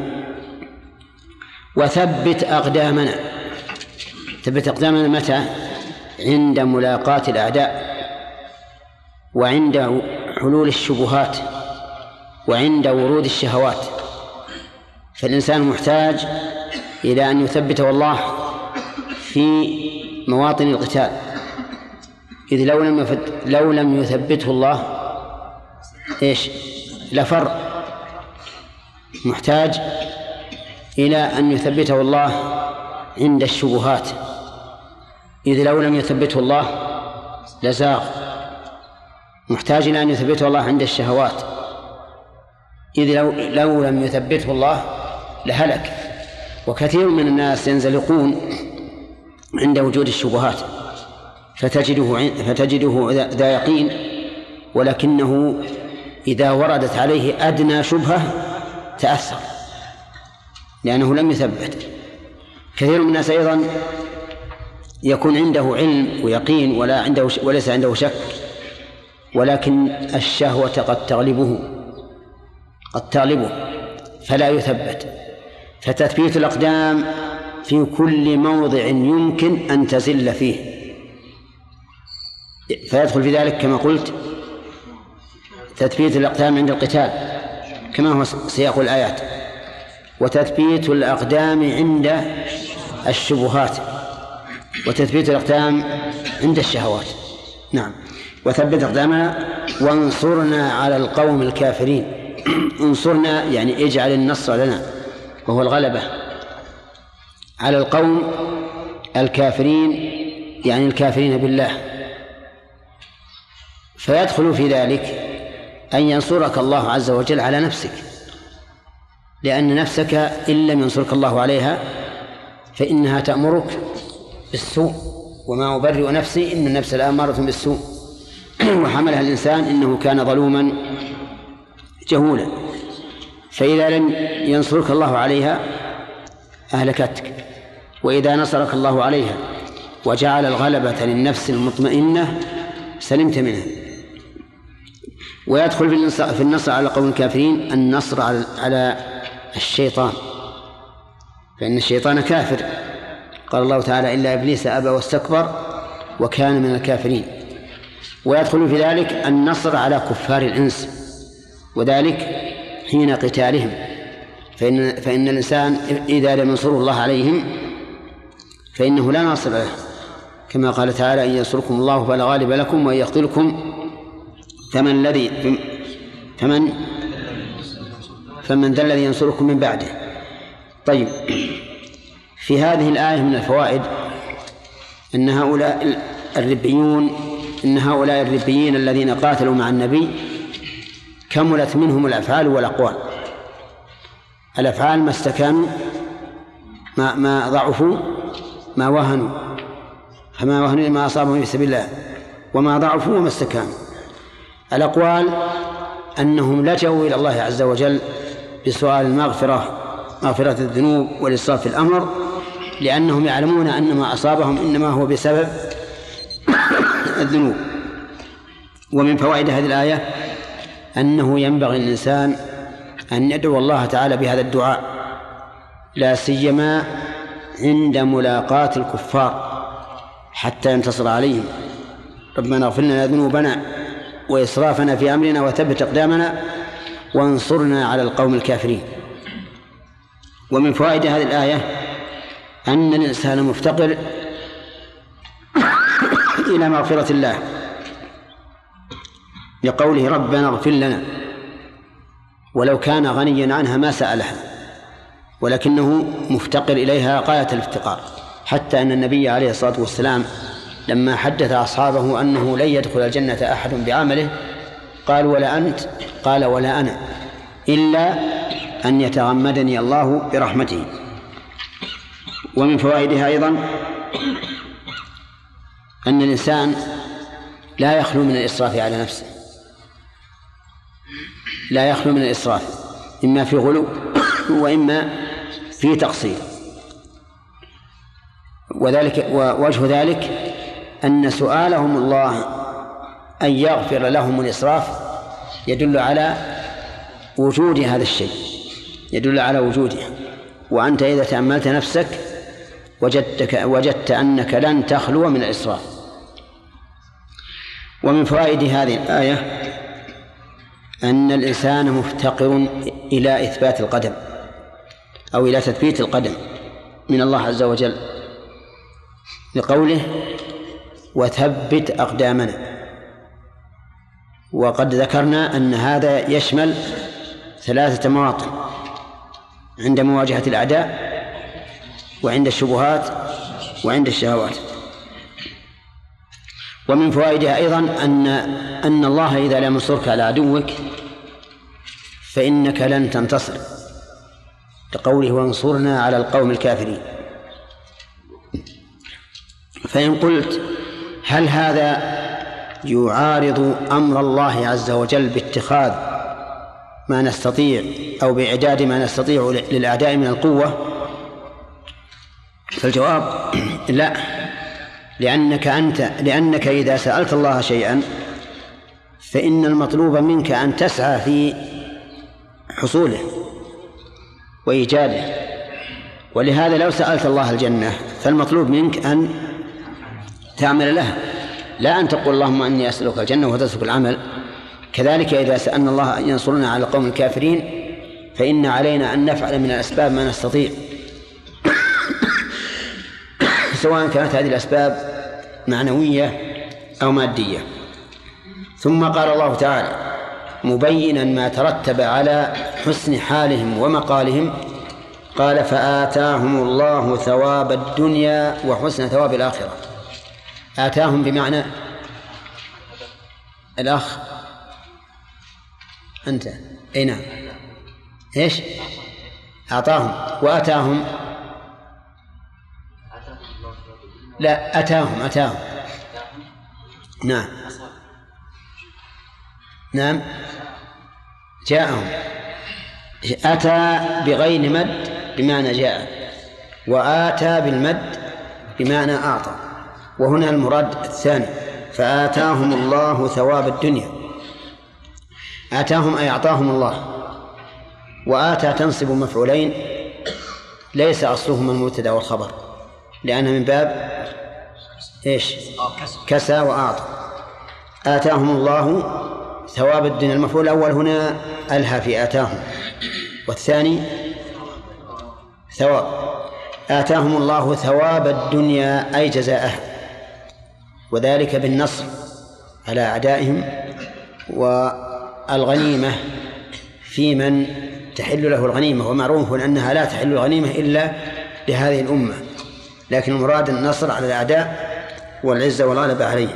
[SPEAKER 1] وثبت أقدامنا. ثبت أقدامنا متى؟ عند ملاقاة الأعداء، وعند حلول الشبهات، وعند ورود الشهوات. فالإنسان محتاج إلى أن يثبته الله في مواطن القتال، إذ لو لم يثبته الله لفر. محتاج إلى أن يثبته الله عند الشبهات، إذ لو لم يثبته الله لزاغ. محتاج إلى أن يثبته الله عند الشهوات، إذ لو لم يثبته الله لهلك. وكثير من الناس ينزلقون عند وجود الشبهات فتجده ذا يقين، ولكنه إذا وردت عليه أدنى شبهة تأثر لأنه لم يثبت. كثير من الناس أيضا يكون عنده علم ويقين وليس عنده شك، ولكن الشهوة قد تغلبه فلا يثبت. فتثبيت الأقدام في كل موضع يمكن أن تزل فيه، فيدخل في ذلك كما قلت تثبيت الأقدام عند القتال كما هو سياق الآيات، وتثبيت الأقدام عند الشبهات، وتثبيت الأقدام عند الشهوات. نعم. وثبت أقدامنا وانصرنا على القوم الكافرين. انصرنا يعني اجعل النصر لنا، وهو الغلبة على القوم الكافرين، يعني الكافرين بالله. فيدخل في ذلك أن ينصرك الله عز وجل على نفسك، لأن نفسك إن لم ينصرك الله عليها فإنها تأمرك بالسوء. وما أبرئ نفسي إن النفس لأمارة بالسوء. وحملها الإنسان إنه كان ظلوما جهولا. فإذا لم ينصرك الله عليها أهلكتك، وإذا نصرك الله عليها وجعل الغلبة للنفس المطمئنة سلمت منها. ويدخل في النصر على قوم الكافرين النصر على الشيطان، فإن الشيطان كافر. قال الله تعالى إلا إبليس أبى واستكبر وكان من الكافرين. ويدخل في ذلك النصر على كفار الإنس، وذلك حين قتالهم، فإن الإنسان إذا لم ينصر الله عليهم فإنه لا ناصر له، كما قال تعالى: إن ينصركم الله فلا غالب لكم وإن يخذلكم فمن ذا الذي ينصركم من بعده. طيب، في هذه الآية من الفوائد أن هؤلاء الربيين الذين قاتلوا مع النبي كملت منهم الأفعال والأقوال. الأفعال ما استكانوا، ما ضعفوا، ما وهنوا، فما وهنوا ما أصابهم في سبيل الله، وما ضعفوا وما استكانوا. الأقوال أنهم لجأوا إلى الله عز وجل بسؤال مغفرة الذنوب والإسراف في الأمر، لأنهم يعلمون أن ما أصابهم إنما هو بسبب الذنوب. ومن فوائد هذه الآية أنه ينبغي للإنسان أن يدعو الله تعالى بهذا الدعاء، لا سيما عند ملاقاة الكفار حتى ينتصر عليهم: ربنا اغفر لنا ذنوبنا وإسرافنا في أمرنا وثبت أقدامنا وانصرنا على القوم الكافرين. ومن فوائد هذه الآية أن الإنسان مفتقر إلى مغفرة الله، لقوله: ربنا اغفر لنا، ولو كان غنيا عنها ما سألها، ولكنه مفتقر إليها غاية الافتقار، حتى أن النبي عليه الصلاة والسلام لما حدث أصحابه أنه لن يدخل الجنة أحد بعمله قال: ولا أنت؟ قال: ولا أنا، إلا أن يتغمدني الله برحمته. ومن فوائدها أيضا أن الإنسان لا يخلو من الإسراف على نفسه، لا يخلو من الإسراف، إما في غلو وإما في تقصير. ووجه ذلك أن سؤالهم الله أن يغفر لهم الإسراف يدل على وجود هذا الشيء، يدل على وجوده. وأنت إذا تأملت نفسك وجدت أنك لن تخلو من الإسراف. ومن فوائد هذه الآية أن الإنسان مفتقر إلى إثبات القدم أو إلى تثبيت القدم من الله عز وجل، لقوله: وثبت أقدامنا. وقد ذكرنا أن هذا يشمل 3 مواطن: عند مواجهة الأعداء، وعند الشبهات، وعند الشهوات. ومن فوائدها أيضا أن الله إذا لم ينصرك على عدوك فإنك لن تنتصر، لقوله: وانصرنا على القوم الكافرين. فإن قلت: هل هذا يعارض أمر الله عز وجل باتخاذ ما نستطيع أو بإعداد ما نستطيع للأعداء من القوة؟ فالجواب: لا، لأنك إذا سألت الله شيئا فإن المطلوب منك أن تسعى في حصوله وإيجاده. ولهذا لو سألت الله الجنة فالمطلوب منك أن تعمل لها، لا أن تقول: اللهم أني أسألك الجنة وتترك العمل. كذلك إذا سألنا الله أن ينصرنا على القوم الكافرين فإن علينا أن نفعل من الأسباب ما نستطيع، سواء كانت هذه الأسباب معنوية أو مادية. ثم قال الله تعالى مبينا ما ترتب على حسن حالهم ومقالهم، قال: فآتاهم الله ثواب الدنيا وحسن ثواب الآخرة. آتاهم بمعنى الأخ أنت نعم، إيش؟ أعطاهم وآتاهم، لا، أتاهم نعم نعم، جاءهم. أتى بغير مد بمعنى جاء، وآتى بالمد بمعنى أعطى، وهنا المراد الثاني: فآتاهم الله ثواب الدنيا. آتاهم أي أعطاهم الله. وآتى تنصب مفعولين ليس أصلهما المبتدأ والخبر، لأنها من باب إيش؟ كسى وأعطى. آتاهم الله ثواب الدنيا. المفعول الأول هنا ألهى في آتاهم، والثاني ثواب. آتاهم الله ثواب الدنيا أي جزاءها، وذلك بالنصر على أعدائهم والغنيمة في من تحل له الغنيمة، ومعروف أنها لا تحل الغنيمة إلا لهذه الأمة، لكن المراد النصر على الأعداء والعزة والغلبة عليهم.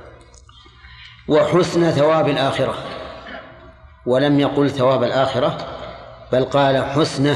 [SPEAKER 1] وحسن ثواب الآخرة، ولم يقل ثواب الآخرة بل قال حسنه،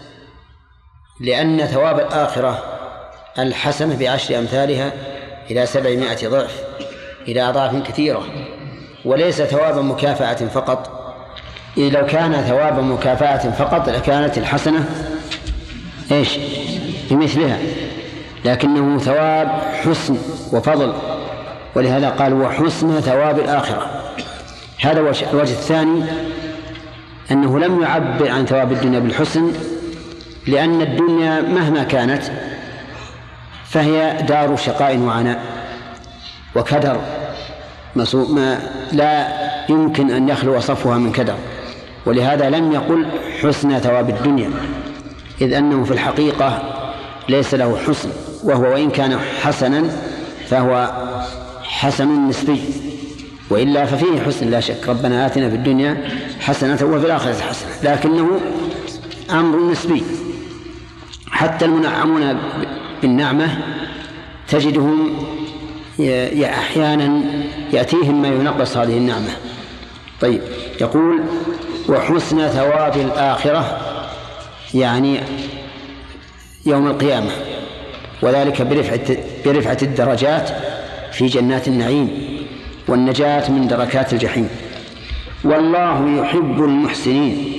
[SPEAKER 1] لأن ثواب الآخرة الحسنة ب10 أمثالها إلى 700 ضعف، إلى أضعاف كثيرة، وليس ثوابا مكافأة فقط. إذ لو كان ثوابا مكافأة فقط لكانت الحسنة إيش بمثلها، لكنه ثواب حسن وفضل، ولهذا قال وحسن ثواب الآخرة. هذا الوجه الثاني أنه لم يعبر عن ثواب الدنيا بالحسن، لأن الدنيا مهما كانت فهي دار شقاء وعناء وكدر، ما لا يمكن أن يخلو صفها من كدر، ولهذا لم يقل حسن ثواب الدنيا، إذ أنه في الحقيقة ليس له حسن، وهو وإن كان حسنا فهو حسن نسبي، وإلا ففيه حسن لا شك. ربنا آتنا في الدنيا حسنة وفي الآخرة حسنة، لكنه أمر نسبي. حتى المنعمون بالنعمة تجدهم أحيانا يأتيهم ما ينقص هذه النعمة. طيب، يقول وحسن ثواب الآخرة يعني يوم القيامة، وذلك برفعة الدرجات في جنات النعيم والنجاة من دركات الجحيم. والله يحب المحسنين،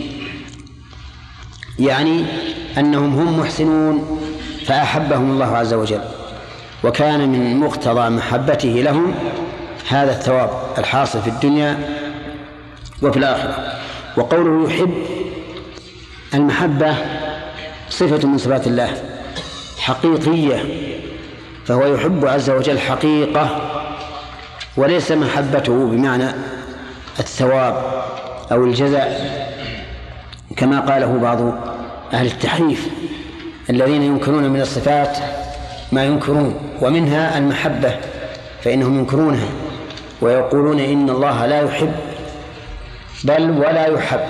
[SPEAKER 1] يعني أنهم هم محسنون فأحبهم الله عز وجل، وكان من مقتضى محبته لهم هذا الثواب الحاصل في الدنيا وفي الآخرة. وقوله يحب، المحبة صفة من صفات الله حقيقية، فهو يحب عز وجل حقيقة، وليس محبته بمعنى الثواب أو الجزاء كما قاله بعض أهل التحريف الذين ينكرون من الصفات ما ينكرون، ومنها المحبة فإنهم ينكرونها ويقولون إن الله لا يحب بل ولا يحب.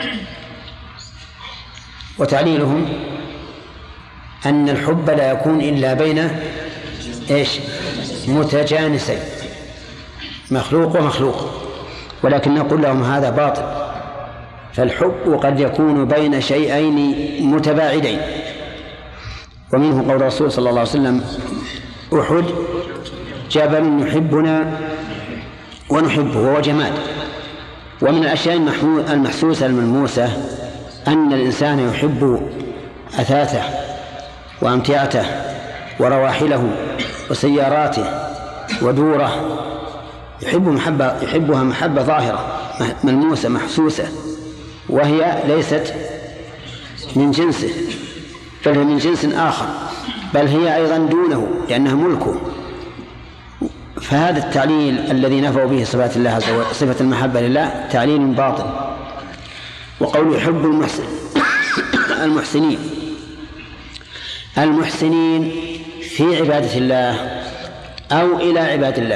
[SPEAKER 1] وتعليلهم أن الحب لا يكون إلا بين متجانسين، مخلوق ومخلوق، ولكن نقول لهم هذا باطل، فالحب قد يكون بين شيئين متباعدين. ومنه قول الرسول صلى الله عليه وسلم أحد جبل يحبنا ونحبه، وهو جماد. ومن الأشياء المحسوسة الملموسة أن الإنسان يحب أثاثه وأمتعته ورواحله وسياراته ودوره، يحبها محبة ظاهرة ملموسة محسوسة، وهي ليست من جنسه بل هي من جنس آخر، بل هي أيضا دونه لأنها ملكه. فهذا التعليل الذي نفوا به صفات الله عز وجل صفة المحبة لله تعليل باطل. وقول يحب المحسنين في عبادة الله أو إلى عباد الله.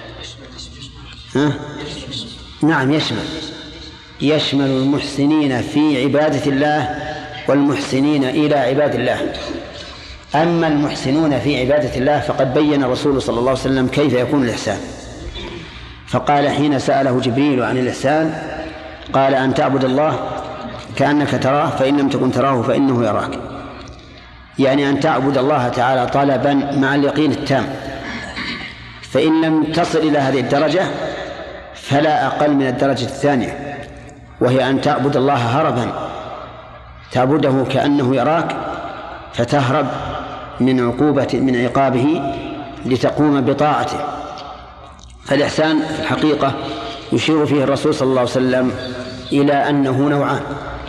[SPEAKER 1] نعم، يشمل المحسنين في عبادة الله والمحسنين إلى عباد الله. أما المحسنون في عبادة الله فقد بين الرسول صلى الله عليه وسلم كيف يكون الإحسان، فقال حين سأله جبريل عن الإحسان قال أن تعبد الله كأنك تراه فإن لم تكن تراه فإنه يراك، يعني أن تعبد الله تعالى طلبا مع اليقين التام، فإن لم تصل إلى هذه الدرجة فلا أقل من الدرجة الثانية، وهي أن تعبد الله هربا، تعبده كأنه يراك فتهرب من عقابه لتقوم بطاعته. فالإحسان في الحقيقة يشير فيه الرسول صلى الله عليه وسلم إلى أنه نوعان: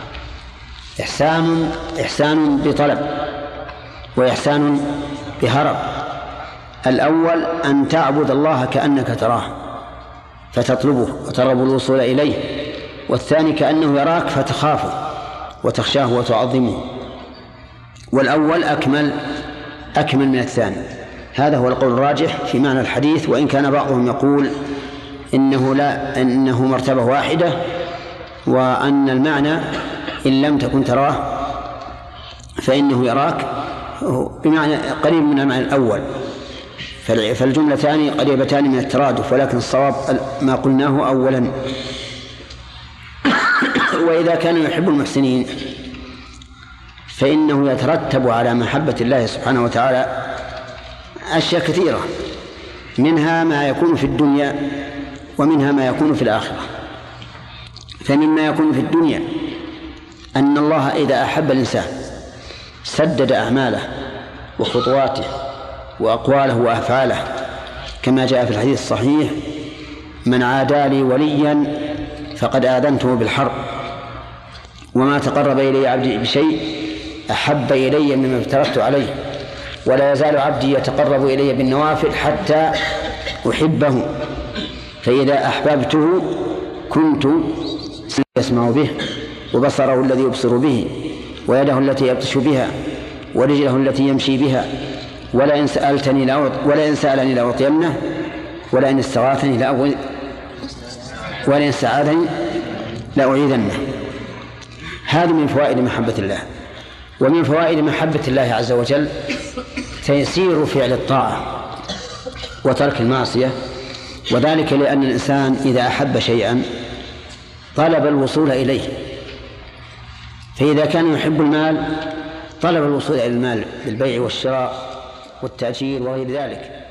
[SPEAKER 1] إحسان بطلب وإحسان بهرب. الأول أن تعبد الله كأنك تراه، فتطلبه وترغب الوصول إليه، والثاني كأنه يراك فتخافه وتخشاه وتعظمه. والأول أكمل من الثاني. هذا هو القول الراجح في معنى الحديث، وإن كان بعضهم يقول إنه مرتبة واحدة، وأن المعنى إن لم تكن تراه فإنه يراك بمعنى قريب من المعنى الأول، فالجملتان قريبتان من الترادف، ولكن الصواب ما قلناه أولا. وإذا كان يحب المحسنين فإنه يترتب على محبة الله سبحانه وتعالى أشياء كثيرة، منها ما يكون في الدنيا ومنها ما يكون في الآخرة. فمما يكون في الدنيا أن الله إذا أحب الإنسان سدد أعماله وخطواته وأقواله وأفعاله، كما جاء في الحديث الصحيح: من عادى لي وليا فقد آذنته بالحرب، وما تقرب إلي عبدي بشيء أحب إلي مما افترضت عليه، ولا يزال عبدي يتقرب إلي بالنوافل حتى أحبه، فإذا أحببته كنت يسمع به، وبصره الذي يبصر به، ويده التي يبطش بها، ورجله التي يمشي بها، ولئن سألني لأعطينه، ولئن استغاثني لأعيذنه. هذه من فوائد محبة الله. ومن فوائد محبة الله عز وجل تيسير فعل الطاعة وترك المعصية، وذلك لأن الإنسان إذا أحب شيئا طلب الوصول إليه، فإذا كان يحب المال طلب الوصول إلى المال بالبيع والشراء والتأجير وغير ذلك.